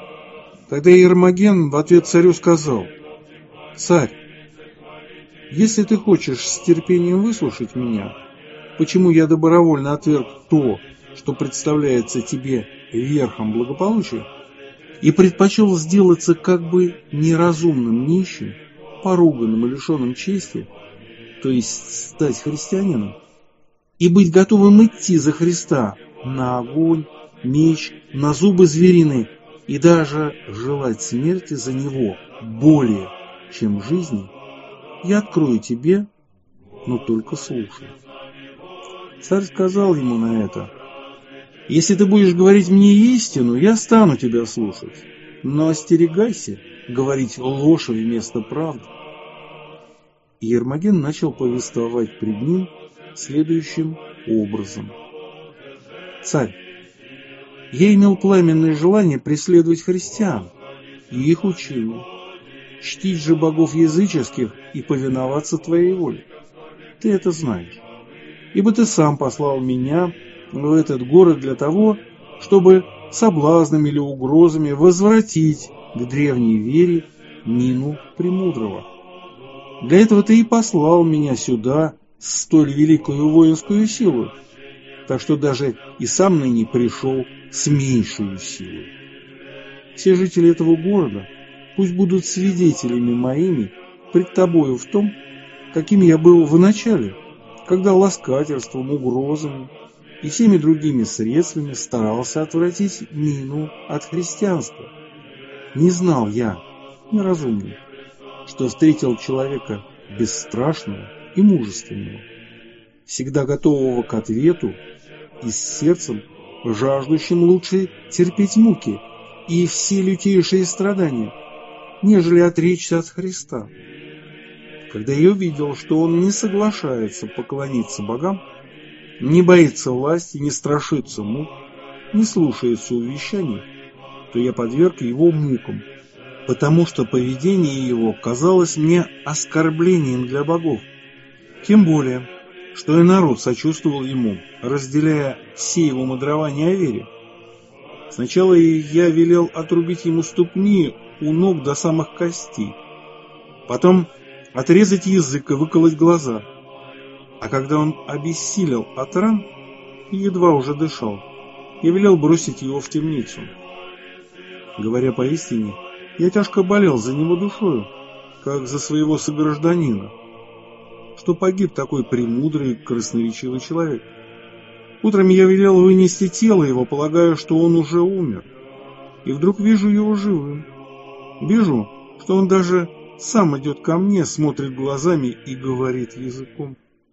Тогда Ермоген в ответ царю сказал: «Царь, если ты хочешь с терпением выслушать меня, почему я добровольно отверг то, что представляется тебе верхом благополучия, и предпочел сделаться как бы неразумным нищим, поруганным и лишенным чести, то есть стать христианином, и быть готовым идти за Христа на огонь, меч, на зубы звериные и даже желать смерти за него более, чем жизни, я открою тебе, но только слушай. Царь сказал ему на это: если ты будешь говорить мне истину, я стану тебя слушать, но остерегайся говорить ложь вместо правды. И Ермоген начал повествовать пред ним следующим образом. Царь, я имел пламенное желание преследовать христиан и их учение, чтить же богов языческих и повиноваться твоей воле. Ты это знаешь, ибо ты сам послал меня в этот город для того, чтобы соблазнами или угрозами возвратить к древней вере Нину Премудрого. Для этого ты и послал меня сюда с столь великою воинскую силу, так что даже и сам ныне пришел с меньшей силой. Все жители этого города пусть будут свидетелями моими пред тобою в том, каким я был в начале, когда ласкательством, угрозами и всеми другими средствами старался отвратить Нину от христианства. Не знал я, неразумный, что встретил человека бесстрашного и мужественного, всегда готового к ответу и с сердцем, жаждущим лучше терпеть муки и все лютейшие страдания, нежели отречься от Христа. Когда я увидел, что он не соглашается поклониться богам, не боится власти, не страшится мук, не слушается увещаний, то я подверг его мукам, потому что поведение его казалось мне оскорблением для богов. Тем более, что и народ сочувствовал ему, разделяя все его мудрования о вере. Сначала я велел отрубить ему ступни у ног до самых костей, потом отрезать язык и выколоть глаза. А когда он обессилел от ран и едва уже дышал, я велел бросить его в темницу. Говоря поистине, я тяжко болел за него душою, как за своего согражданина, что погиб такой премудрый, красноречивый человек. Утром я велел вынести тело его, полагая, что он уже умер, и вдруг вижу его живым. Вижу, что он даже сам идет ко мне, смотрит глазами и говорит языком.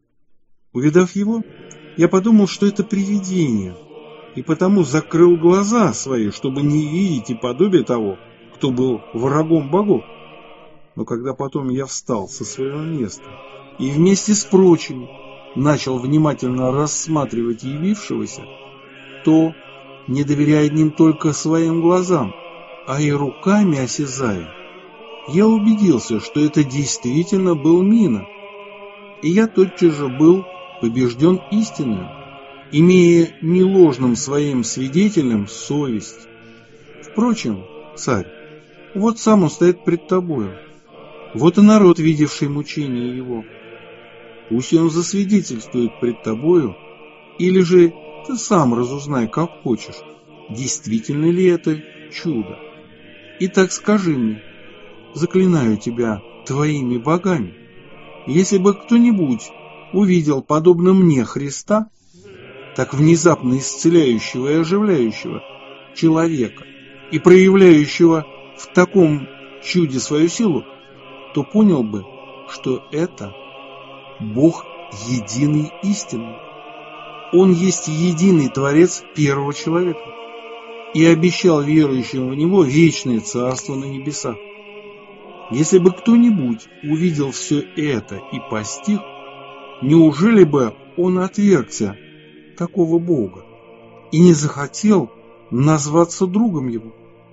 Увидав его, я подумал, что это привидение, и потому закрыл глаза свои, чтобы не видеть и подобие того, кто был врагом богов. Но когда потом я встал со своего места и вместе с прочими начал внимательно рассматривать явившегося, то, не доверяя одним только своим глазам, а и руками осязая, я убедился, что это действительно был Нина, и я тотчас же был побежден истиною, имея не ложным своим свидетелем совесть. Впрочем, царь, вот сам он стоит пред тобою, вот и народ, видевший мучения его. Пусть он засвидетельствует пред тобою, или же ты сам разузнай, как хочешь, действительно ли это чудо. Итак, скажи мне, заклинаю тебя твоими богами, если бы кто-нибудь увидел, подобно мне, Христа, так внезапно исцеляющего и оживляющего человека и проявляющего в таком чуде свою силу, то понял бы, что это Бог единый истинный. Он есть единый Творец первого человека и обещал верующим в Него вечное царство на небесах. Если бы кто-нибудь увидел все это и постиг, неужели бы он отвергся такого Бога и не захотел назваться другом Его?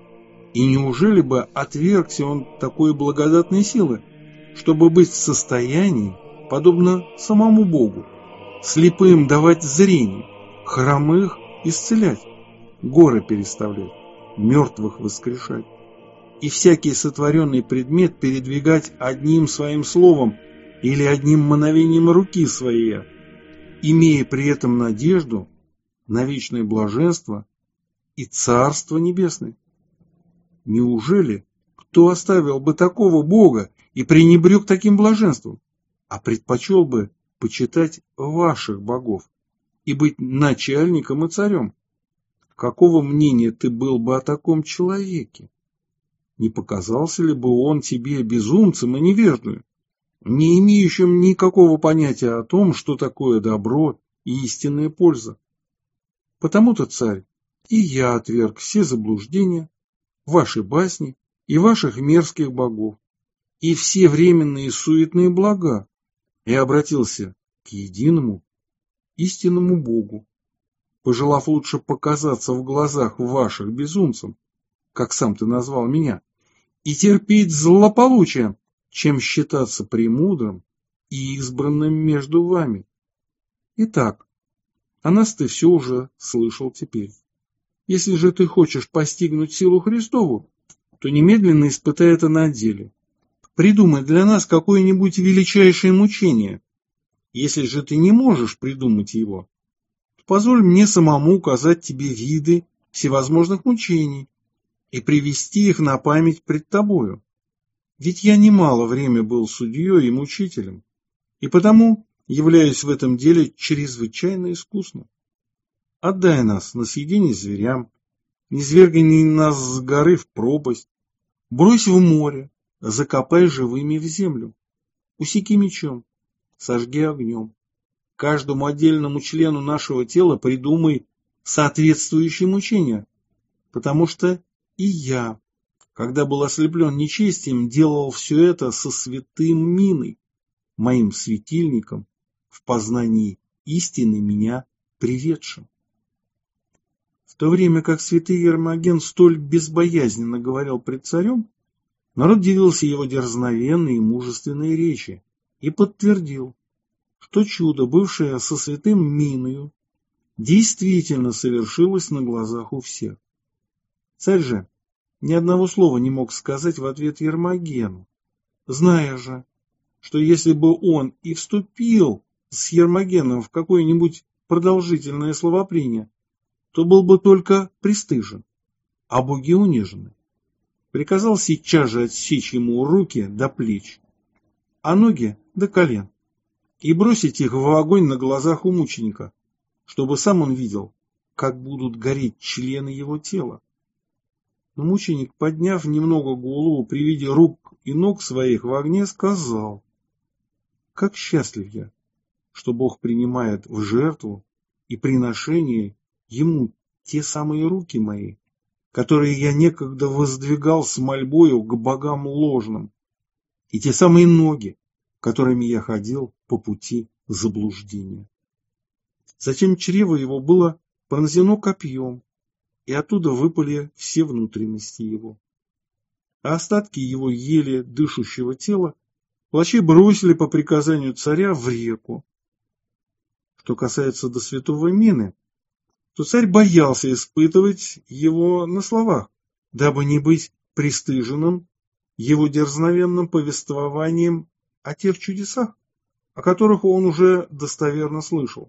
И неужели бы отвергся он такой благодатной силы, чтобы быть в состоянии, подобно самому Богу, слепым давать зрение, хромых исцелять, горы переставлять, мертвых воскрешать, и всякий сотворенный предмет передвигать одним своим словом или одним мановением руки своей, имея при этом надежду на вечное блаженство и Царство Небесное? Неужели кто оставил бы такого Бога и пренебрег таким блаженством, а предпочел бы почитать ваших богов и быть начальником и царем? какого мнения ты был бы о таком человеке? Не показался ли бы он тебе безумцем и невеждою, не имеющим никакого понятия о том, что такое добро и истинная польза? Потому-то, царь, и я отверг все заблуждения, ваши басни и ваших мерзких богов, и все временные суетные блага, и обратился к единому истинному Богу, пожелав лучше показаться в глазах ваших безумцам, как сам ты назвал меня, и терпеть злополучие, чем считаться премудрым и избранным между вами. Итак, о нас ты все уже слышал теперь. Если же ты хочешь постигнуть силу Христову, то немедленно испытай это на деле. Придумай для нас какое-нибудь величайшее мучение. Если же ты не можешь придумать его, то позволь мне самому указать тебе виды всевозможных мучений и привести их на память пред тобою. Ведь я немало время был судьей и мучителем, и потому являюсь в этом деле чрезвычайно искусным. Отдай нас на съедение зверям, низвергни нас с горы в пропасть, брось в море, закопай живыми в землю, усеки мечом, сожги огнем. Каждому отдельному члену нашего тела придумай соответствующее мучение, потому что и я, когда был ослеплен нечестием, делал все это со святым Миной, моим светильником, в познании истины меня приведшим. В то время как святый Ермоген столь безбоязненно говорил пред царем, народ дивился его дерзновенной и мужественной речи и подтвердил, что чудо, бывшее со святым Миною, действительно совершилось на глазах у всех. Царь же ни одного слова не мог сказать в ответ Ермогену, зная же, что если бы он и вступил с Ермогеном в какое-нибудь продолжительное словопрение, то был бы только пристыжен, а боги унижены. Приказал сейчас же отсечь ему руки до плеч, а ноги до колен, и бросить их в огонь на глазах у мученика, чтобы сам он видел, как будут гореть члены его тела. Но мученик, подняв немного голову при виде рук и ног своих в огне, сказал: «Как счастлив я, что Бог принимает в жертву и приношение Ему те самые руки мои, которые я некогда воздвигал с мольбою к богам ложным, и те самые ноги, которыми я ходил по пути заблуждения». Затем чрево его было пронзено копьем, и оттуда выпали все внутренности его. А остатки его еле дышущего тела плащи бросили по приказанию царя в реку. Что касается до святого Мины, то царь боялся испытывать его на словах, дабы не быть пристыженным его дерзновенным повествованием о тех чудесах, о которых он уже достоверно слышал.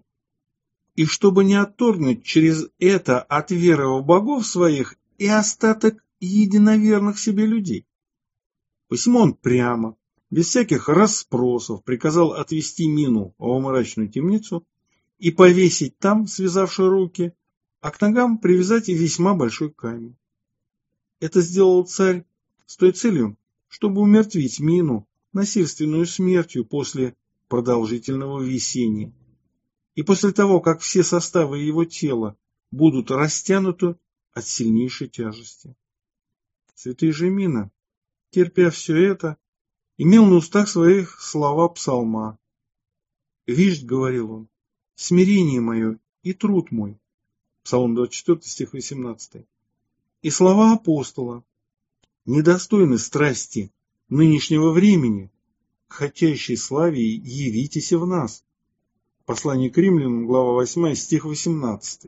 И чтобы не отторгнуть через это от веры в богов своих и остаток единоверных себе людей. Посему он прямо, без всяких расспросов, приказал отвести Мину в мрачную темницу и повесить там, связавши руки, а к ногам привязать и весьма большой камень. Это сделал царь с той целью, чтобы умертвить Мину насильственную смертью после продолжительного висения. И после того, как все составы его тела будут растянуты от сильнейшей тяжести. Святый же Мина, терпя все это, имел на устах своих слова псалма. «Вишь, — говорил он, — смирение мое и труд мой». Псалом двадцать четвёртый, стих восемнадцатый. И слова апостола: «Недостойны страсти нынешнего времени, к хотящей славе явитесь в нас». Послание к Римлянам, глава восьмая, стих восемнадцатый.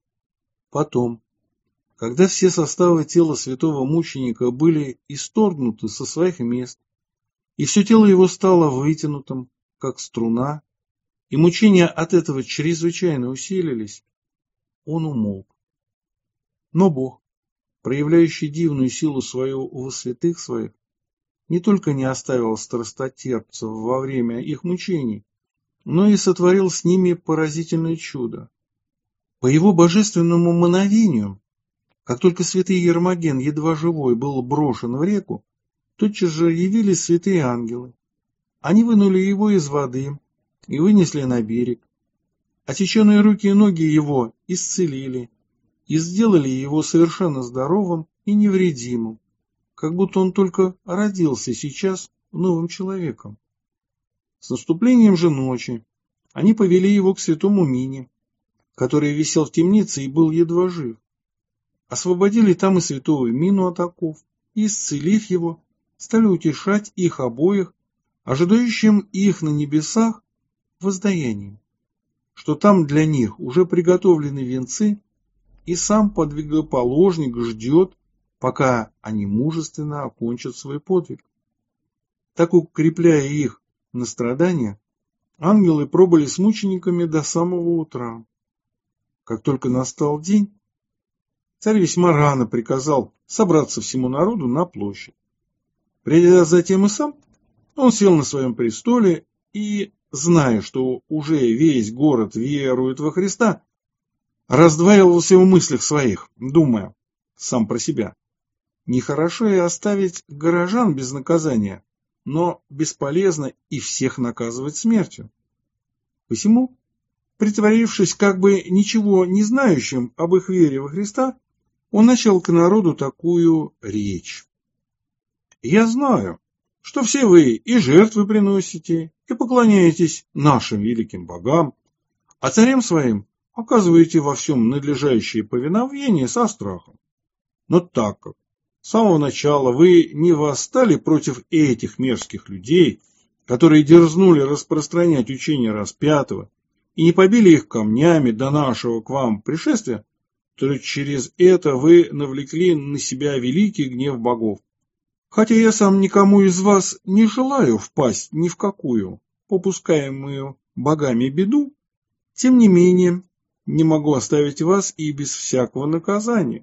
Потом, когда все составы тела святого мученика были исторгнуты со своих мест, и все тело его стало вытянутым, как струна, и мучения от этого чрезвычайно усилились, он умолк. Но Бог, проявляющий дивную силу свою во святых своих, не только не оставил страстотерпцев во время их мучений, но и сотворил с ними поразительное чудо. По его божественному мановению, как только святый Ермоген, едва живой, был брошен в реку, тотчас же явились святые ангелы. Они вынули его из воды и вынесли на берег. Отсеченные руки и ноги его исцелили и сделали его совершенно здоровым и невредимым, как будто он только родился сейчас новым человеком. С наступлением же ночи они повели его к святому Мине, который висел в темнице и был едва жив. Освободили там и святого Мину от оков, и, исцелив его, стали утешать их обоих, ожидающим их на небесах воздаянием, что там для них уже приготовлены венцы, и сам подвигоположник ждет, пока они мужественно окончат свой подвиг. Так, укрепляя их на страдания, ангелы пробыли с мучениками до самого утра. Как только настал день, царь весьма рано приказал собраться всему народу на площадь. Придя затем и сам, он сел на своем престоле и, зная, что уже весь город верует во Христа, раздваивался в мыслях своих, думая сам про себя: нехорошо и оставить горожан без наказания, но бесполезно и всех наказывать смертью. Посему, притворившись как бы ничего не знающим об их вере во Христа, он начал к народу такую речь. «Я знаю, что все вы и жертвы приносите, и поклоняетесь нашим великим богам, а царям своим оказываете во всем надлежащее повиновение со страхом. Но так как с самого начала вы не восстали против этих мерзких людей, которые дерзнули распространять учение распятого, и не побили их камнями до нашего к вам пришествия, то через это вы навлекли на себя великий гнев богов. Хотя я сам никому из вас не желаю впасть ни в какую попускаемую богами беду, тем не менее не могу оставить вас и без всякого наказания.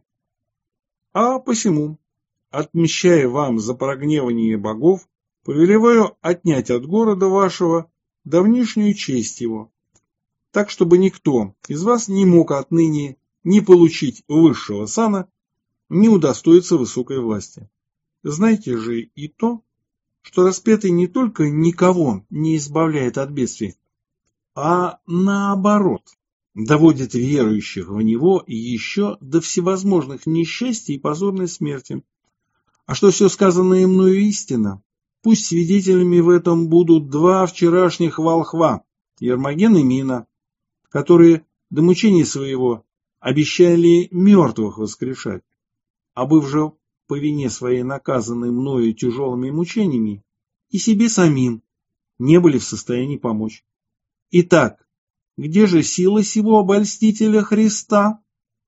А посему, отмщая вам за прогневание богов, повелеваю отнять от города вашего давнишнюю честь его, так, чтобы никто из вас не мог отныне ни получить высшего сана, ни удостоиться высокой власти. Знайте же и то, что распятый не только никого не избавляет от бедствий, а наоборот, доводит верующих в него еще до всевозможных несчастий и позорной смерти. А что все сказанное мною истина, пусть свидетелями в этом будут два вчерашних волхва, Ермоген и Мина, которые до мучений своего обещали мертвых воскрешать, а быв же по вине своей наказаны мною тяжелыми мучениями, и себе самим не были в состоянии помочь. Итак, где же сила сего обольстителя Христа?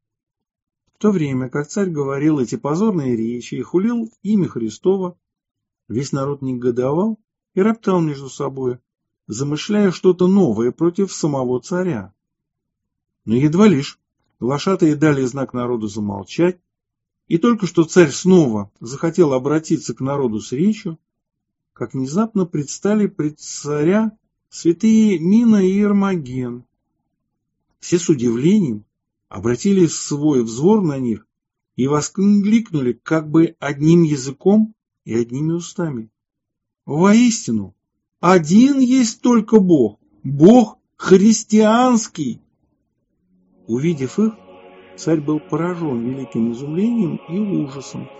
В то время, как царь говорил эти позорные речи и хулил имя Христово, весь народ негодовал и роптал между собой, замышляя что-то новое против самого царя. Но едва лишь глашатые дали знак народу замолчать, и только что царь снова захотел обратиться к народу с речью, как внезапно предстали пред царя святые Мина и Ермоген. Все с удивлением обратили свой взор на них и воскликнули как бы одним языком и одними устами: «Воистину, один есть только Бог, Бог христианский!» Увидев их, царь был поражен великим изумлением и ужасом.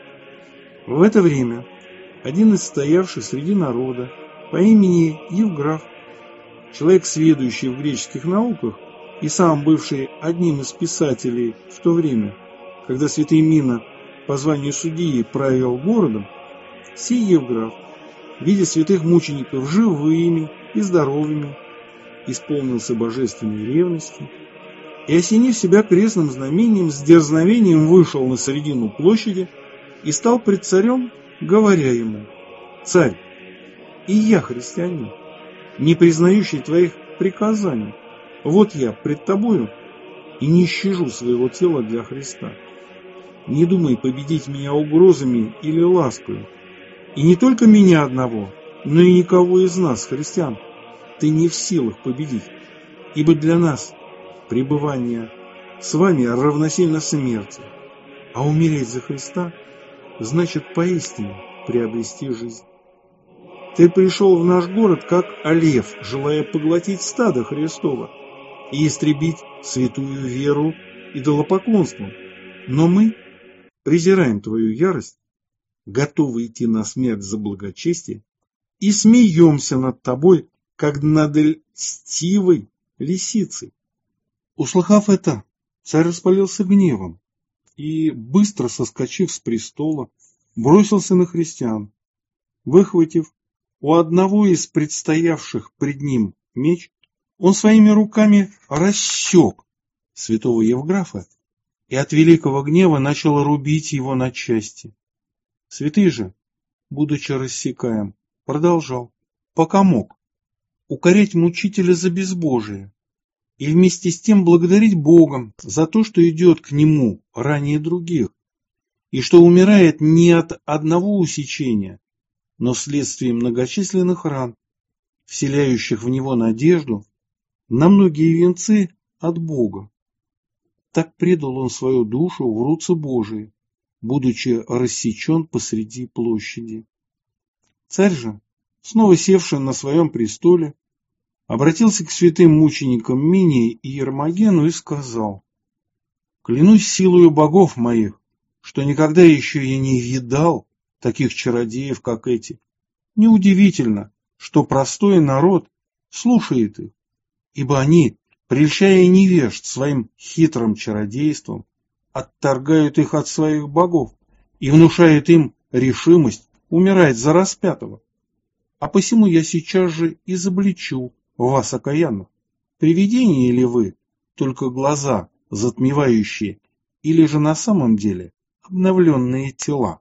В это время один из стоявших среди народа по имени Евграф, человек, сведущий в греческих науках и сам бывший одним из писателей в то время, когда святый Мина по званию судьи правил городом, сей Евграф, видя святых мучеников живыми и здоровыми, исполнился божественной ревности и, осенив себя крестным знамением, с дерзновением вышел на середину площади и стал пред царем, говоря ему: «Царь, и я христианин, не признающий твоих приказаний. Вот я пред тобою и не щажу своего тела для Христа. Не думай победить меня угрозами или ласкою. И не только меня одного, но и никого из нас, христиан, ты не в силах победить, ибо для нас пребывание с вами равносильно смерти, а умереть за Христа значит поистине приобрести жизнь. Ты пришел в наш город как лев, желая поглотить стадо Христово и истребить святую веру идолопоклонством. Но мы презираем твою ярость, готовы идти на смерть за благочестие, и смеемся над тобой, как над льстивой лисицей. Услыхав это, царь распалился гневом и, быстро соскочив с престола, бросился на христиан. Выхватив у одного из предстоявших пред ним меч, он своими руками рассек святого Евграфа и от великого гнева начал рубить его на части. Святый же, будучи рассекаем, продолжал, пока мог, укорять мучителя за безбожие и вместе с тем благодарить Бога за то, что идет к нему ранее других, и что умирает не от одного усечения, но вследствие многочисленных ран, вселяющих в него надежду на многие венцы от Бога. Так предал он свою душу в руцы Божии, будучи рассечен посреди площади. Царь же, снова севший на своем престоле, обратился к святым мученикам Минии и Ермогену и сказал: «Клянусь силою богов моих, что никогда еще я не видал таких чародеев, как эти. Неудивительно, что простой народ слушает их, ибо они, прельщая невежд своим хитрым чародейством, отторгают их от своих богов и внушают им решимость умирать за распятого. А посему я сейчас же изобличу вас, окаянных. Привидение ли вы, только глаза затмевающие, или же на самом деле обновленные тела?»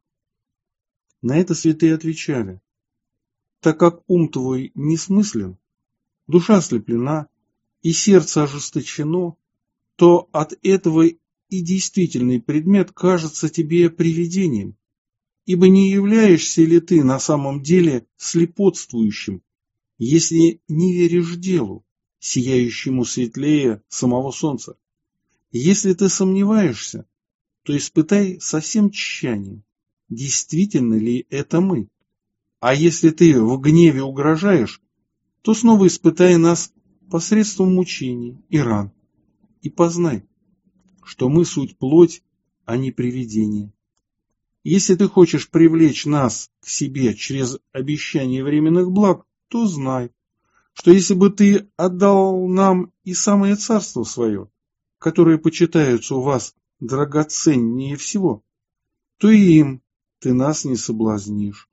На это святые отвечали: «Так как ум твой несмыслен, душа ослеплена и сердце ожесточено, то от этого и действительный предмет кажется тебе привидением, ибо не являешься ли ты на самом деле слепотствующим, если не веришь делу, сияющему светлее самого солнца? Если ты сомневаешься, то испытай со всем тщанием, действительно ли это мы. А если ты в гневе угрожаешь, то снова испытай нас посредством мучений и ран, и познай, что мы суть плоть, а не привидение. Если ты хочешь привлечь нас к себе через обещание временных благ, то знай, что если бы ты отдал нам и самое царство свое, которое почитается у вас драгоценнее всего, то и им ты нас не соблазнишь.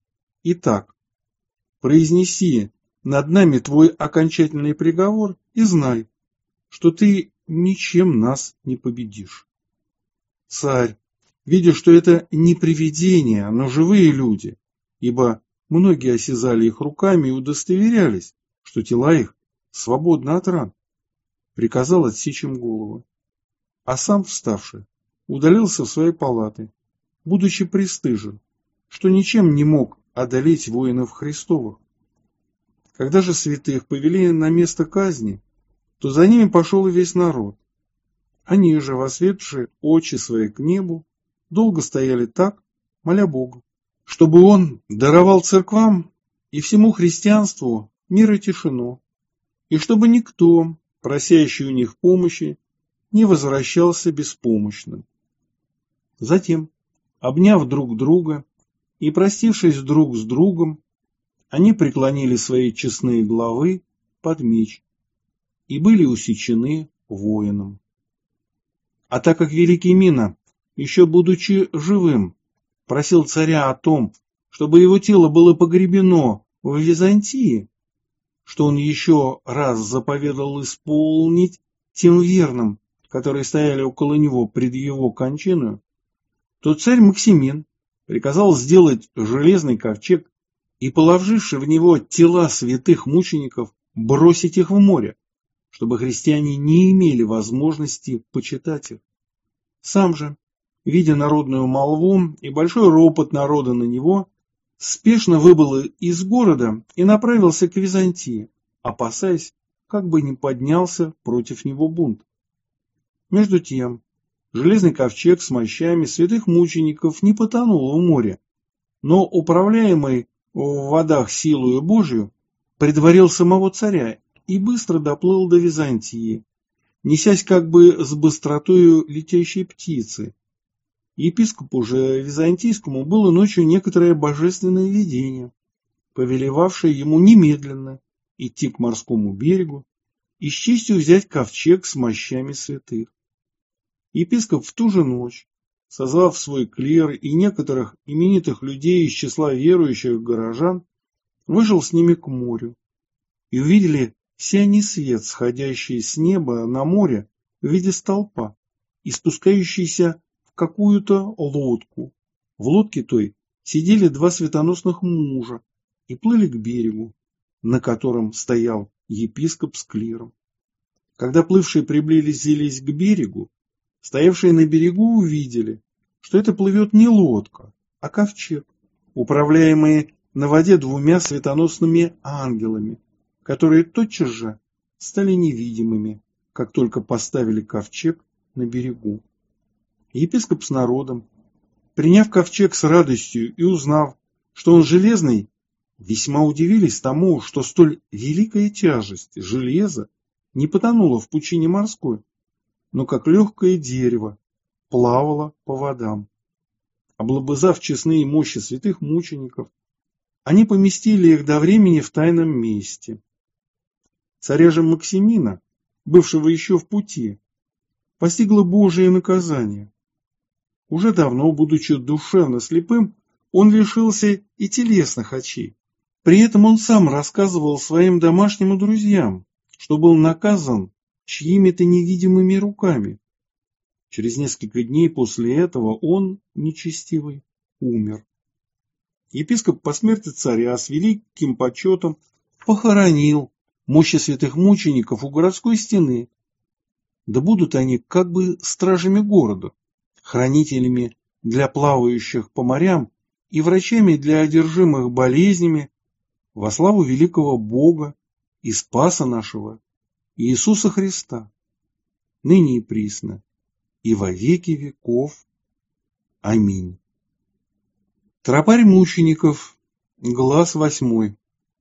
Итак, произнеси над нами твой окончательный приговор и знай, что ты ничем нас не победишь». Царь, видя, что это не привидения, но живые люди, ибо многие осязали их руками и удостоверялись, что тела их свободны от ран, приказал отсечь им головы, а сам, вставший, удалился в свои палаты, будучи пристыжен, что ничем не мог одолеть воинов Христовых. Когда же святых повели на место казни, то за ними пошел и весь народ. Они же, возведшие очи свои к небу, долго стояли так, моля Бога, чтобы Он даровал церквам и всему христианству мир и тишину, и чтобы никто, просящий у них помощи, не возвращался беспомощным. Затем, обняв друг друга и простившись друг с другом, они преклонили свои честные главы под меч и были усечены воином. А так как великий Мина, еще будучи живым, просил царя о том, чтобы его тело было погребено в Византии, что он еще раз заповедал исполнить тем верным, которые стояли около него пред его кончиной, то царь Максимин приказал сделать железный ковчег и, положивши в него тела святых мучеников, бросить их в море, чтобы христиане не имели возможности почитать их. Сам же, видя народную молву и большой ропот народа на него, спешно выбыл из города и направился к Византии, опасаясь, как бы не поднялся против него бунт. Между тем, железный ковчег с мощами святых мучеников не потонул в море, но, управляемый в водах силою Божию, предварил самого царя и быстро доплыл до Византии, несясь как бы с быстротою летящей птицы. Епископу же византийскому было ночью некоторое божественное видение, повелевавшее ему немедленно идти к морскому берегу и с честью взять ковчег с мощами святых. Епископ в ту же ночь, созвав свой клир и некоторых именитых людей из числа верующих горожан, вышел с ними к морю, и увидели все они свет, сходящий с неба на море в виде столпа и спускающийся в какую-то лодку. В лодке той сидели два светоносных мужа и плыли к берегу, на котором стоял епископ с клиром. Когда плывшие приблизились к берегу, стоявшие на берегу увидели, что это плывет не лодка, а ковчег, управляемый на воде двумя светоносными ангелами, которые тотчас же стали невидимыми, как только поставили ковчег на берегу. Епископ с народом, приняв ковчег с радостью и узнав, что он железный, весьма удивились тому, что столь великая тяжесть железа не потонула в пучине морской, но как легкое дерево плавало по водам. Облобызав честные мощи святых мучеников, они поместили их до времени в тайном месте. Царя же Максимина, бывшего еще в пути, постигло Божие наказание. Уже давно, будучи душевно слепым, он лишился и телесных очей. При этом он сам рассказывал своим домашним и друзьям, что был наказан чьими-то невидимыми руками. Через несколько дней после этого он, нечестивый, умер. Епископ по смерти царя с великим почетом похоронил мощи святых мучеников у городской стены. Да будут они как бы стражами города, хранителями для плавающих по морям и врачами для одержимых болезнями, во славу великого Бога и Спаса нашего Иисуса Христа, ныне и присно, и во веки веков. Аминь. Тропарь мучеников, глаз восьмой.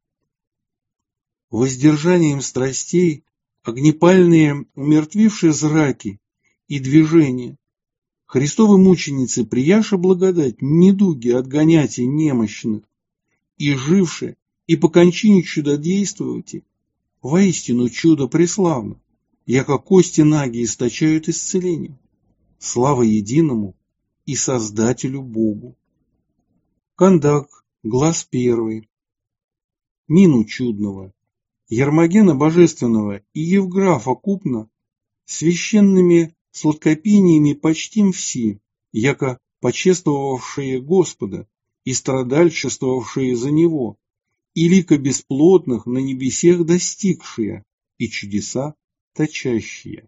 Воздержанием страстей огнепальные умертвившие зраки и движения, Христовы мученицы прияша благодать недуги отгонять и немощных, и живши, и по кончине чудодействуйте, воистину чудо преславно, яко кости наги источают исцеление. Слава единому и Создателю Богу. Кандак, глаз первый. Нину чудного, Ермогена божественного и Евграфа купно священными сладкопениями почтим все, яко почествовавшие Господа и страдальчествовавшие за Него, и лика бесплотных на небесех достигшие, и чудеса точащие.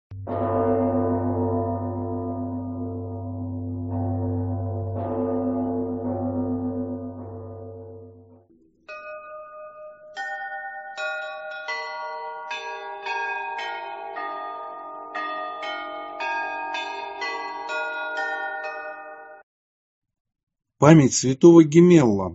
Память святого Гемелла.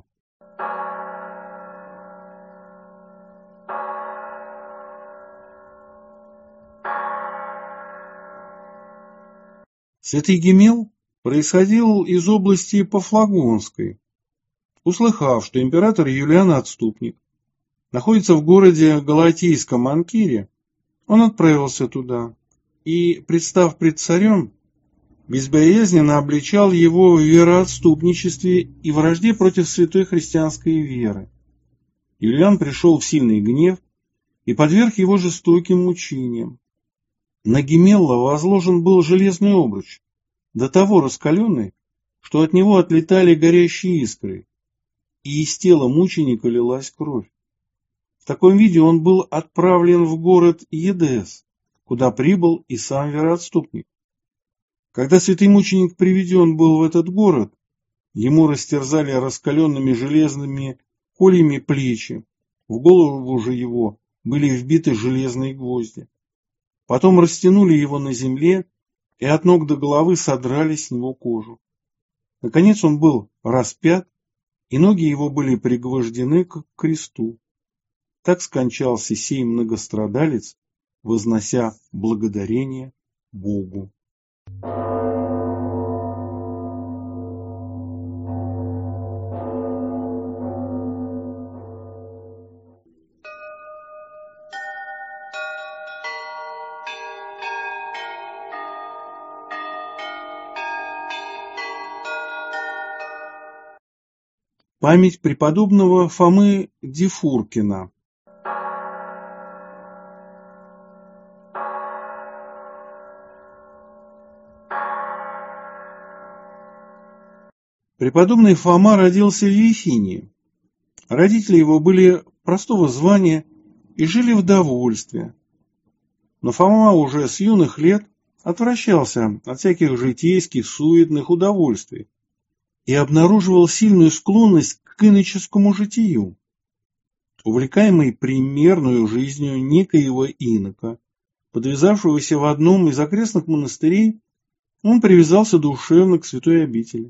Святый Гемелл происходил из области Пафлагонской. Услыхав, что император Юлиан Отступник находится в городе Галатийском Анкире, он отправился туда и, представ пред царем, безбоязненно обличал его в вероотступничестве и вражде против святой христианской веры. Юлиан пришел в сильный гнев и подверг его жестоким мучениям. На Гемелла возложен был железный обруч, до того раскаленный, что от него отлетали горящие искры, и из тела мученика лилась кровь. В таком виде он был отправлен в город Едес, куда прибыл и сам вероотступник. Когда святый мученик приведен был в этот город, ему растерзали раскаленными железными кольями плечи, в голову же его были вбиты железные гвозди. Потом растянули его на земле и от ног до головы содрали с него кожу. Наконец он был распят, и ноги его были пригвождены к кресту. Так скончался сей многострадалец, вознося благодарение Богу. Память преподобного Фомы Дифуркина. Преподобный Фома родился в Вифинии. Родители его были простого звания и жили в довольстве. Но Фома уже с юных лет отвращался от всяких житейских, суетных удовольствий и обнаруживал сильную склонность к иноческому житию. Увлекаемый примерную жизнью некоего инока, подвязавшегося в одном из окрестных монастырей, он привязался душевно к святой обители.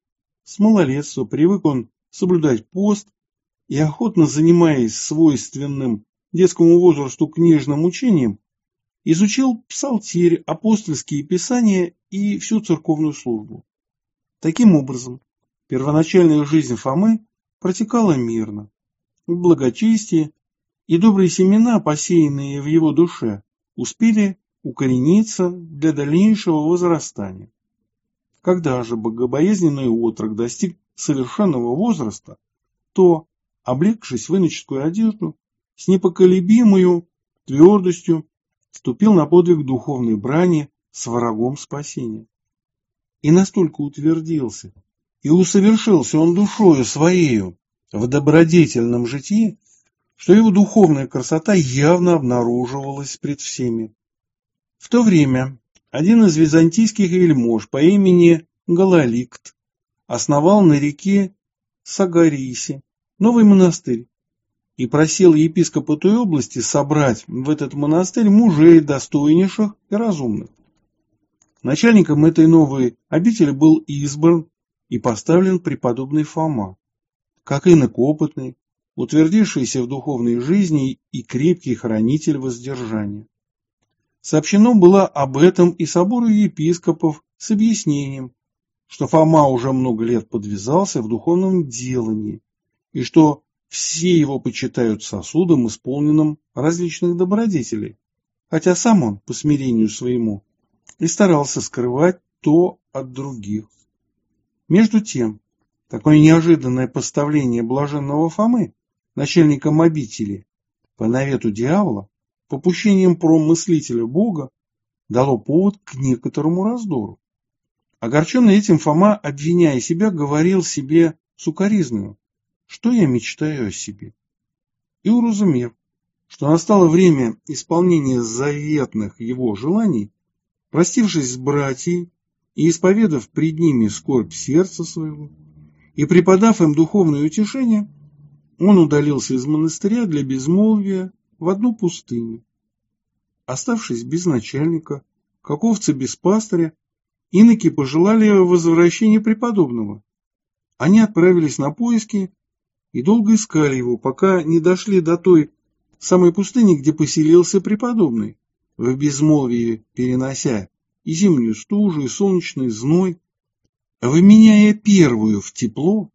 С малолетства привык он соблюдать пост и, охотно занимаясь свойственным детскому возрасту книжным учением, изучил псалтирь, апостольские писания и всю церковную службу. Таким образом, первоначальная жизнь Фомы протекала мирно, в благочестии, и добрые семена, посеянные в его душе, успели укорениться для дальнейшего возрастания. Когда же богобоязненный отрок достиг совершенного возраста, то, облегшись в иноческую одежду, с непоколебимою твердостью вступил на подвиг духовной брани с врагом спасения. И настолько утвердился и усовершился он душою своею в добродетельном житии, что его духовная красота явно обнаруживалась пред всеми. В то время один из византийских вельмож по имени Галаликт основал на реке Сагарисе новый монастырь и просил епископа той области собрать в этот монастырь мужей достойнейших и разумных. Начальником этой новой обители был избран и поставлен преподобный Фома, как инок опытный, утвердившийся в духовной жизни и крепкий хранитель воздержания. Сообщено было об этом и собору епископов с объяснением, что Фома уже много лет подвязался в духовном делании, и что все его почитают сосудом, исполненным различных добродетелей, хотя сам он, по смирению своему, и старался скрывать то от других. Между тем, такое неожиданное поставление блаженного Фомы начальником обители по навету дьявола, попущением промыслителя Бога, дало повод к некоторому раздору. Огорченный этим, Фома, обвиняя себя, говорил себе сукоризною: что я мечтаю о себе? И уразумев, что настало время исполнения заветных его желаний, простившись с братьями и исповедав пред ними скорбь сердца своего, и преподав им духовное утешение, он удалился из монастыря для безмолвия в одну пустыню. Оставшись без начальника, как овцы без пастыря, иноки пожелали возвращения преподобного. Они отправились на поиски и долго искали его, пока не дошли до той самой пустыни, где поселился преподобный, в безмолвии перенося и зимнюю стужу, и солнечный зной, выменяя первую в тепло,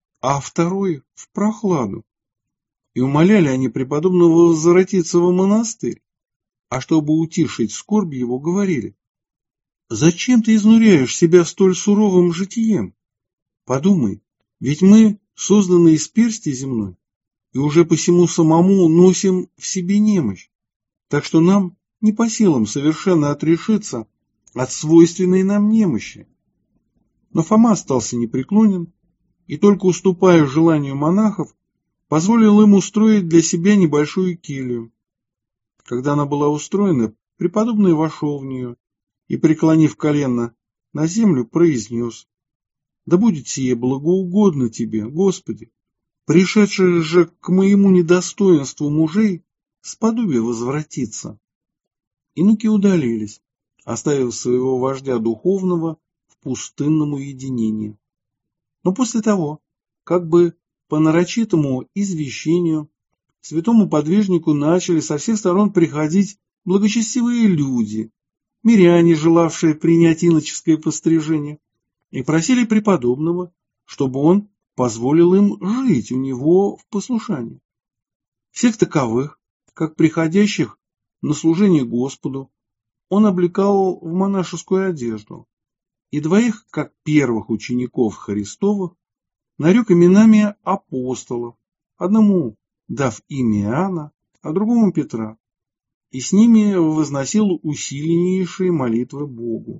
а второй в прохладу. И умоляли они преподобного возвратиться в монастырь, а чтобы утишить скорбь его, говорили: «Зачем ты изнуряешь себя столь суровым житием? Подумай, ведь мы созданы из персти земной, и уже посему самому носим в себе немощь, так что нам не по силам совершенно отрешиться от свойственной нам немощи». Но Фома остался непреклонен и, только уступая желанию монахов, позволил им устроить для себя небольшую келью. Когда она была устроена, преподобный вошел в нее и, преклонив колено на землю, произнес: «Да будет сие благоугодно тебе, Господи, пришедших же к моему недостоинству мужей сподоби возвратиться». Инуки удалились, оставив своего вождя духовного в пустынном уединении. Но после того, как бы по нарочитому извещению, святому подвижнику начали со всех сторон приходить благочестивые люди, миряне, желавшие принять иноческое пострижение, и просили преподобного, чтобы он позволил им жить у него в послушании. Всех таковых, как приходящих на служение Господу, он облекал в монашескую одежду, и двоих, как первых учеников Христовых, нарек именами апостолов, одному дав имя Иоанна, а другому Петра, и с ними возносил усиленнейшие молитвы Богу.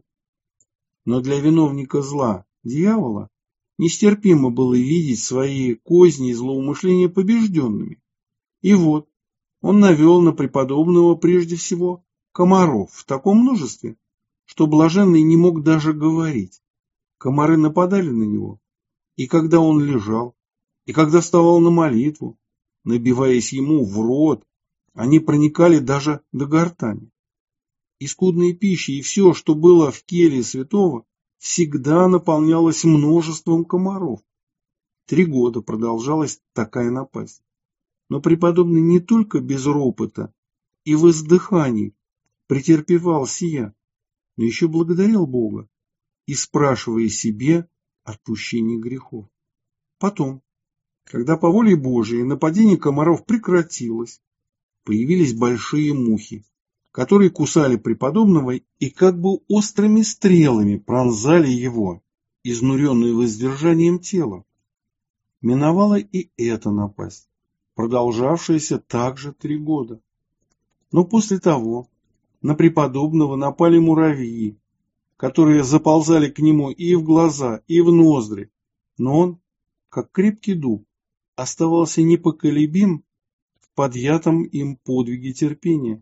Но для виновника зла, дьявола, нестерпимо было видеть свои козни и злоумышления побежденными. И вот он навел на преподобного прежде всего комаров в таком множестве, что блаженный не мог даже говорить. Комары нападали на него, и когда он лежал, и когда вставал на молитву, набиваясь ему в рот, они проникали даже до гортани. И скудной пищи, и все, что было в келье святого, всегда наполнялось множеством комаров. Три года продолжалась такая напасть. Но преподобный не только без ропота и воздыханий претерпевал сия, но еще благодарил Бога и спрашивая себе отпущение грехов. Потом, когда по воле Божией нападение комаров прекратилось, появились большие мухи, которые кусали преподобного и как бы острыми стрелами пронзали его, изнуренное воздержанием тела. Миновала и эта напасть, продолжавшаяся также три года. Но после того на преподобного напали муравьи, которые заползали к нему и в глаза, и в ноздри, но он, как крепкий дуб, оставался непоколебим в подъятом им подвиге терпения.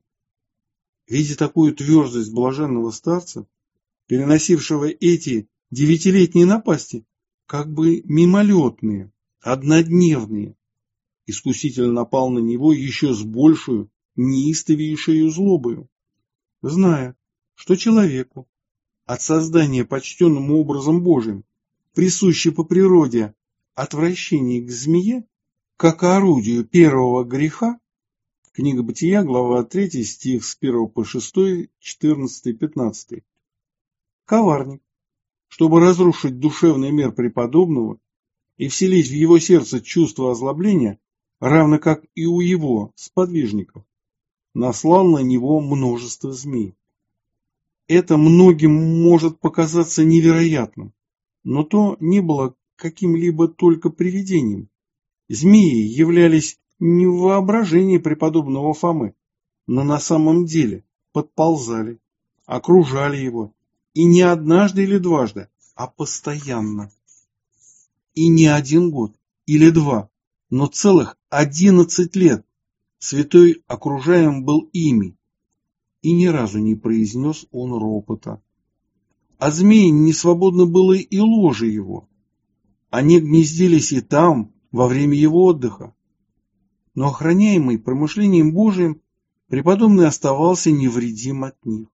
Видя такую твердость блаженного старца, переносившего эти девятилетние напасти, как бы мимолетные, однодневные, искуситель напал на него еще с большую, неистовейшую злобою, зная, что человеку, от создания почтенным образом Божиим, присуще по природе отвращение к змее, как орудию первого греха, книга Бытия, глава третья, стих с первого по шестой, четырнадцатый, пятнадцатый. Коварник, чтобы разрушить душевный мир преподобного и вселить в его сердце чувство озлобления, равно как и у его сподвижников, наслал на него множество змей. Это многим может показаться невероятным, но то не было каким-либо только привидением. Змеи являлись не в воображении преподобного Фомы, но на самом деле подползали, окружали его, и не однажды или дважды, а постоянно. И не один год или два, но целых одиннадцать лет святой окружаем был ими, и ни разу не произнес он ропота. От змеи не свободно было и ложе его. Они гнездились и там, во время его отдыха. Но охраняемый промышлением Божиим, преподобный оставался невредим от них.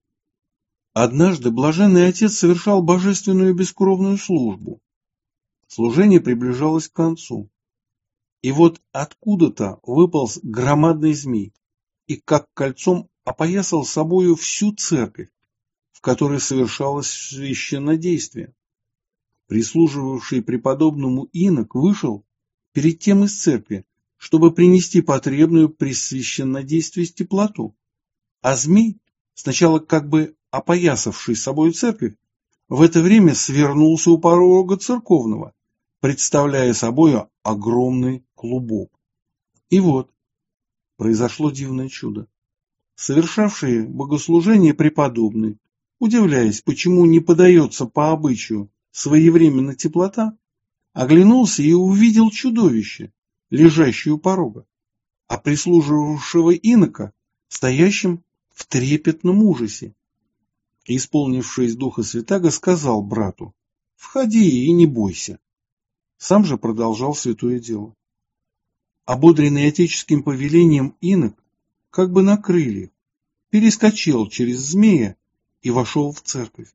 Однажды блаженный отец совершал божественную бескровную службу. Служение приближалось к концу. И вот откуда-то выполз громадный змей и как кольцом опоясал собою всю церковь, в которой совершалось священнодействие. Прислуживавший преподобному инок вышел перед тем из церкви, чтобы принести потребную при священнодействии теплоту. А змей, сначала как бы опоясавший собою церковь, в это время свернулся у порога церковного, представляя собою огромный клубок. И вот произошло дивное чудо. Совершавший богослужение преподобный, удивляясь, почему не подается по обычаю своевременно теплота, оглянулся и увидел чудовище, лежащее у порога, а прислуживавшего инока, стоящим в трепетном ужасе. И, исполнившись Духа Святаго, сказал брату: «Входи и не бойся». Сам же продолжал святое дело. Ободренный отеческим повелением инок, как бы на крыльях, перескочил через змея и вошел в церковь.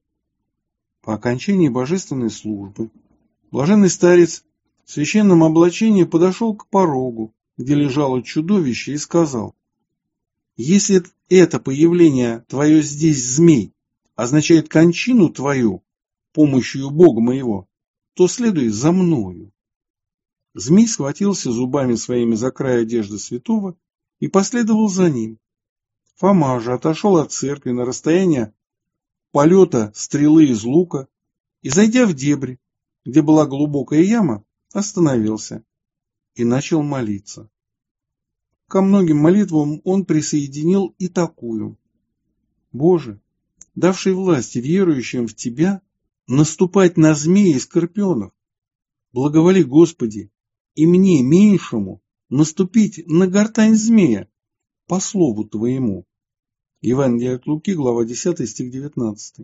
По окончании божественной службы блаженный старец в священном облачении подошел к порогу, где лежало чудовище, и сказал: «Если это появление твое здесь, змей, означает кончину твою помощью Бога моего, то следуй за мною». Змей схватился зубами своими за край одежды святого и последовал за ним. Фома же отошел от церкви на расстояние полета стрелы из лука и, зайдя в дебри, где была глубокая яма, остановился и начал молиться. Ко многим молитвам он присоединил и такую: «Боже, давший власти верующим в Тебя наступать на змеи и скорпионов, благоволи, Господи, и мне, меньшему, наступить на гортань змея по слову Твоему». Евангелие от Луки, глава десятая, стих девятнадцатый.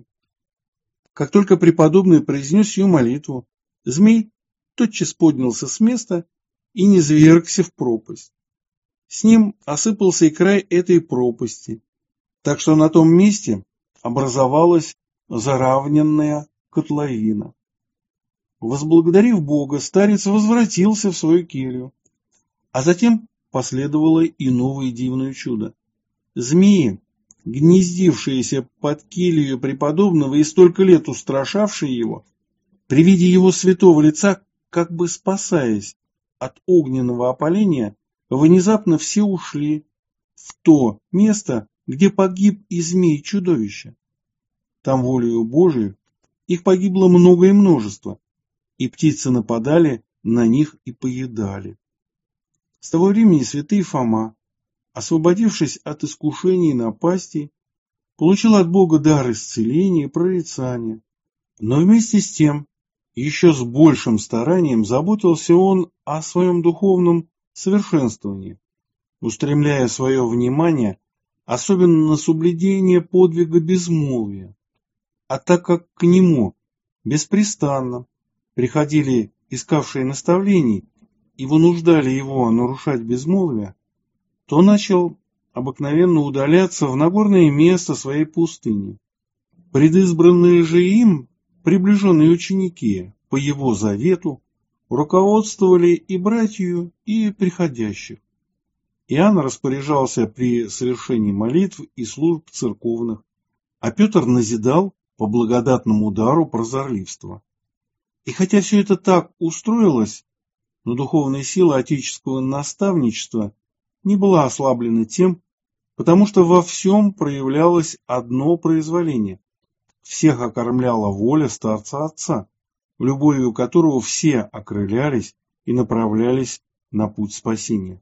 Как только преподобный произнес ее молитву, змей тотчас поднялся с места и низвергся в пропасть. С ним осыпался и край этой пропасти, так что на том месте образовалась заравненная котловина. Возблагодарив Бога, старец возвратился в свою келью, а затем последовало и новое дивное чудо. Змеи, гнездившиеся под келью преподобного и столько лет устрашавшие его, при виде его святого лица, как бы спасаясь от огненного опаления, внезапно все ушли в то место, где погиб и змей чудовище. Там волею Божию их погибло много и множество, и птицы нападали на них и поедали. С того времени святый Фома, освободившись от искушений и напастей, получил от Бога дар исцеления и прорицания. Но вместе с тем, еще с большим старанием заботился он о своем духовном совершенствовании, устремляя свое внимание особенно на соблюдение подвига безмолвия. А так как к нему беспрестанно приходили искавшие наставлений и вынуждали его нарушать безмолвие, то начал обыкновенно удаляться в нагорное место своей пустыни. Предизбранные же им приближенные ученики по его завету руководствовали и братью, и приходящих. Иоанн распоряжался при совершении молитв и служб церковных, а Петр назидал по благодатному дару прозорливства. И хотя все это так устроилось, но духовная сила отеческого наставничества не была ослаблена тем, потому что во всем проявлялось одно произволение. Всех окормляла воля старца отца, любовью которого все окрылялись и направлялись на путь спасения.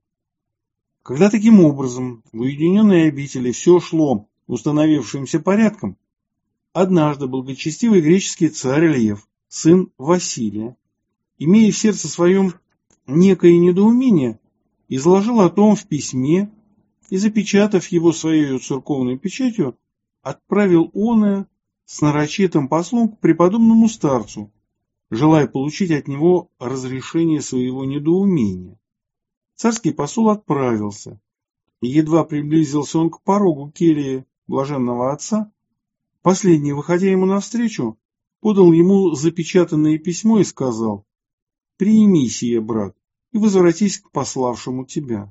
Когда таким образом в уединенной обители все шло установившимся порядком, однажды благочестивый греческий царь Лев, сын Василия, имея в сердце своем некое недоумение, изложил о том в письме и, запечатав его своей церковной печатью, отправил оное с нарочитым послом к преподобному старцу, желая получить от него разрешение своего недоумения. Царский посол отправился, и едва приблизился он к порогу кельи блаженного отца, последний, выходя ему навстречу, подал ему запечатанное письмо и сказал: «Прими сие, брат, и возвратись к пославшему тебя».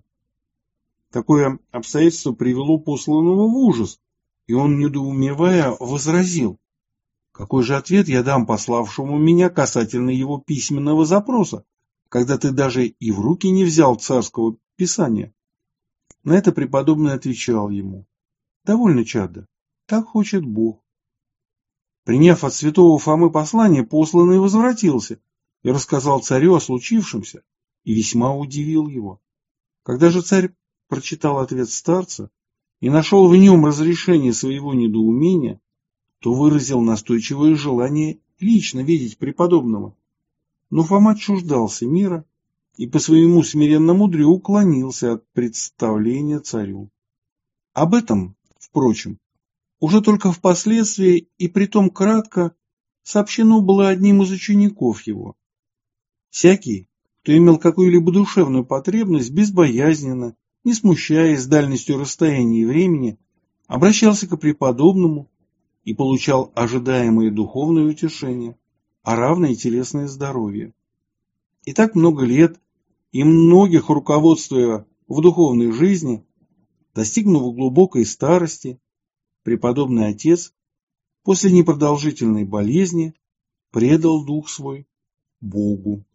Такое обстоятельство привело посланного в ужас, и он, недоумевая, возразил: «Какой же ответ я дам пославшему меня касательно его письменного запроса, когда ты даже и в руки не взял царского писания?» На это преподобный отвечал ему: «Довольно, чадо, так хочет Бог». Приняв от святого Фомы послание, посланный возвратился и рассказал царю о случившемся, и весьма удивил его. Когда же царь прочитал ответ старца и нашел в нем разрешение своего недоумения, то выразил настойчивое желание лично видеть преподобного. Но Фома отчуждался мира и по своему смиренномудрию уклонился от представления царю. Об этом, впрочем, уже только впоследствии и притом кратко сообщено было одним из учеников его. Всякий, кто имел какую-либо душевную потребность, безбоязненно, не смущаясь дальностью расстояния и времени, обращался к преподобному и получал ожидаемые духовные утешения, а равно и телесное здоровье. И так много лет, и многих руководствуя в духовной жизни, достигнув глубокой старости, преподобный отец после непродолжительной болезни предал дух свой Богу.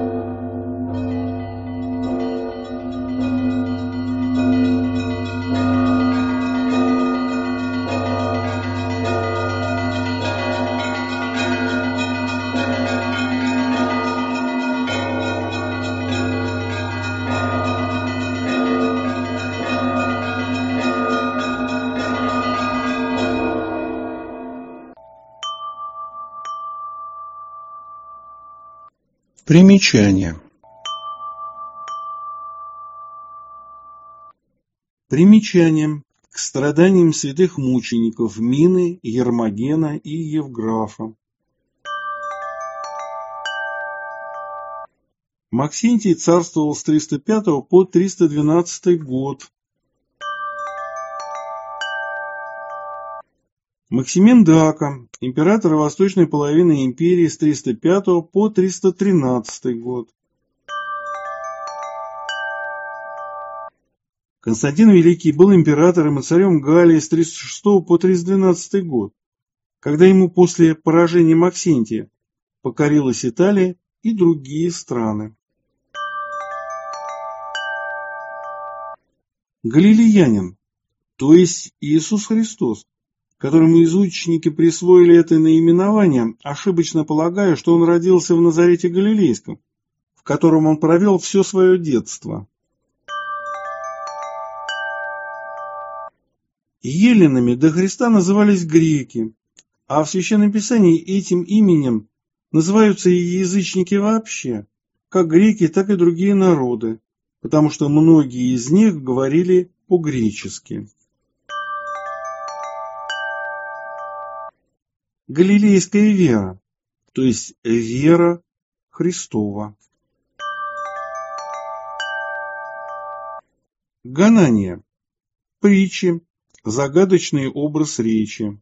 Примечание. Примечание к страданиям святых мучеников Мины, Ермогена и Евграфа. Максентий царствовал с триста пятого по триста двенадцатый год. Максимен Дака, император восточной половины империи с триста пятого по триста тринадцатый год. Константин Великий был императором и царем Галлии с триста шестого по триста двенадцатый год, когда ему после поражения Максентия покорилась Италия и другие страны. Галилеянин, то есть Иисус Христос, которому язычники присвоили это наименование, ошибочно полагая, что он родился в Назарете Галилейском, в котором он провел все свое детство. Еленами до Христа назывались греки, а в Священном Писании этим именем называются и язычники вообще, как греки, так и другие народы, потому что многие из них говорили по-гречески. Галилейская вера, то есть вера Христова. Ганания. Притчи, загадочный образ речи.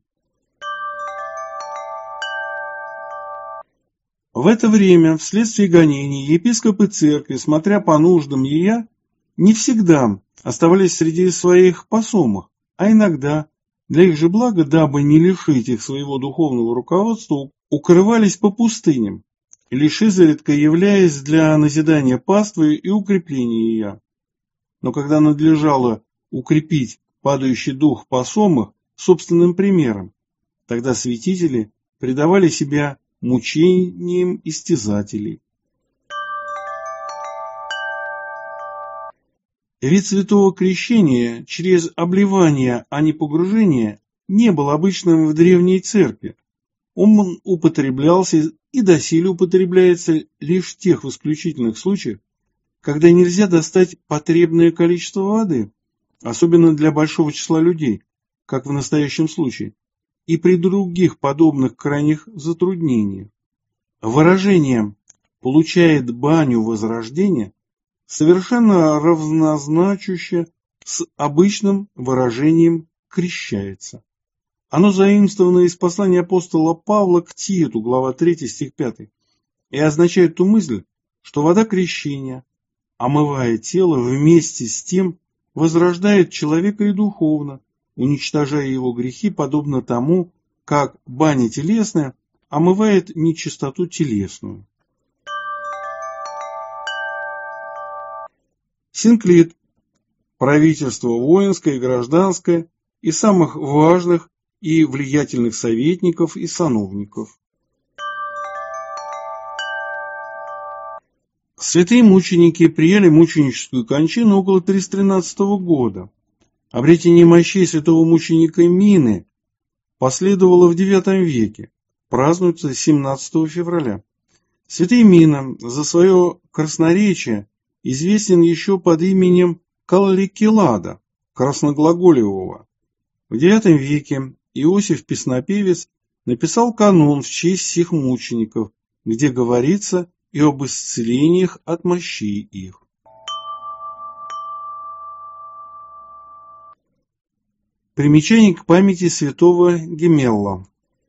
В это время, вследствие гонений, епископы церкви, смотря по нуждам ея, не всегда оставались среди своих посомых, а иногда, для их же блага, дабы не лишить их своего духовного руководства, укрывались по пустыням, лишь изредка являясь для назидания паствы и укрепления ее. Но когда надлежало укрепить падающий дух посомых собственным примером, тогда святители предавали себя мучениям истязателей. Вид святого крещения через обливание, а не погружение, не был обычным в древней церкви. Он употреблялся и доселе употребляется лишь в тех исключительных случаях, когда нельзя достать потребное количество воды, особенно для большого числа людей, как в настоящем случае, и при других подобных крайних затруднениях. Выражение «получает баню возрождения» совершенно равнозначуще с обычным выражением «крещается». Оно заимствовано из послания апостола Павла к Титу, глава третья, стих пятый, и означает ту мысль, что вода крещения, омывая тело, вместе с тем возрождает человека и духовно, уничтожая его грехи, подобно тому, как баня телесная омывает нечистоту телесную. Синклит. Правительство воинское и гражданское и самых важных и влиятельных советников и сановников. Святые мученики приняли мученическую кончину около триста тринадцатого года. Обретение мощей святого мученика Мины последовало в девятом веке, празднуется семнадцатого февраля. Святый Мина за свое красноречие известен еще под именем Калликилада, красноглаголевого. В девятом веке Иосиф Песнопевец написал канон в честь сих мучеников, где говорится и об исцелениях от мощей их. Примечание к памяти святого Гемелла.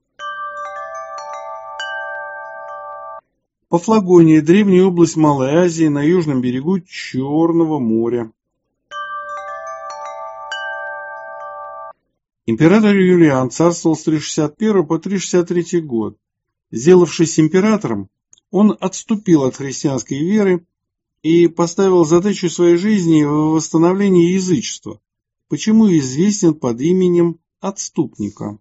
Пафлагония – древняя область Малой Азии на южном берегу Черного моря. Император Юлиан царствовал с триста шестьдесят первого по триста шестьдесят третий год. Сделавшись императором, он отступил от христианской веры и поставил задачу своей жизни в восстановлении язычества, почему известен под именем отступника.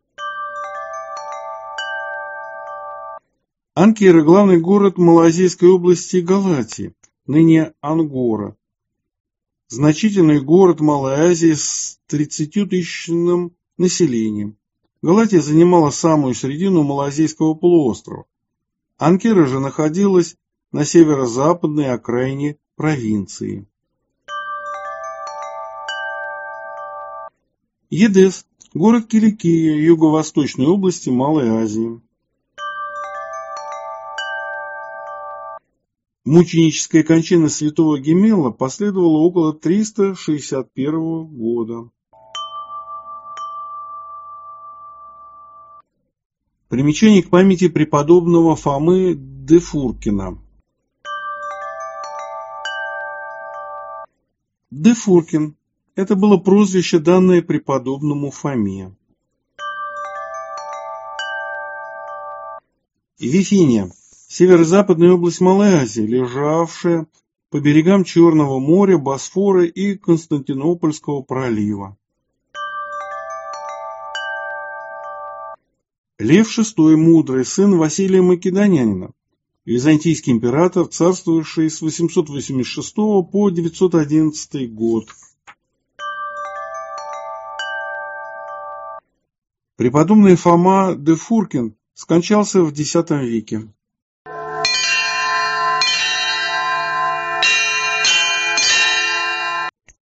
Анкера – главный город Малайзийской области Галатии, ныне Ангора. Значительный город Малой Азии с тридцатитысячным населением. Галатия занимала самую середину Малайзийского полуострова. Анкера же находилась на северо-западной окраине провинции. Едес – город Киликия юго-восточной области Малой Азии. Мученическая кончина святого Гемелла последовала около триста шестьдесят первого года. Примечание к памяти преподобного Фомы де Фуркина. Де Фуркин – это было прозвище, данное преподобному Фоме. Вифиния – северо-западная область Малой Азии, лежавшая по берегам Черного моря, Босфора и Константинопольского пролива. Лев шестой Мудрый, сын Василия Македонянина, византийский император, царствовавший с восемьсот восемьдесят шестого по девятьсот одиннадцатый год. Преподобный Фома де Фуркин скончался в X веке.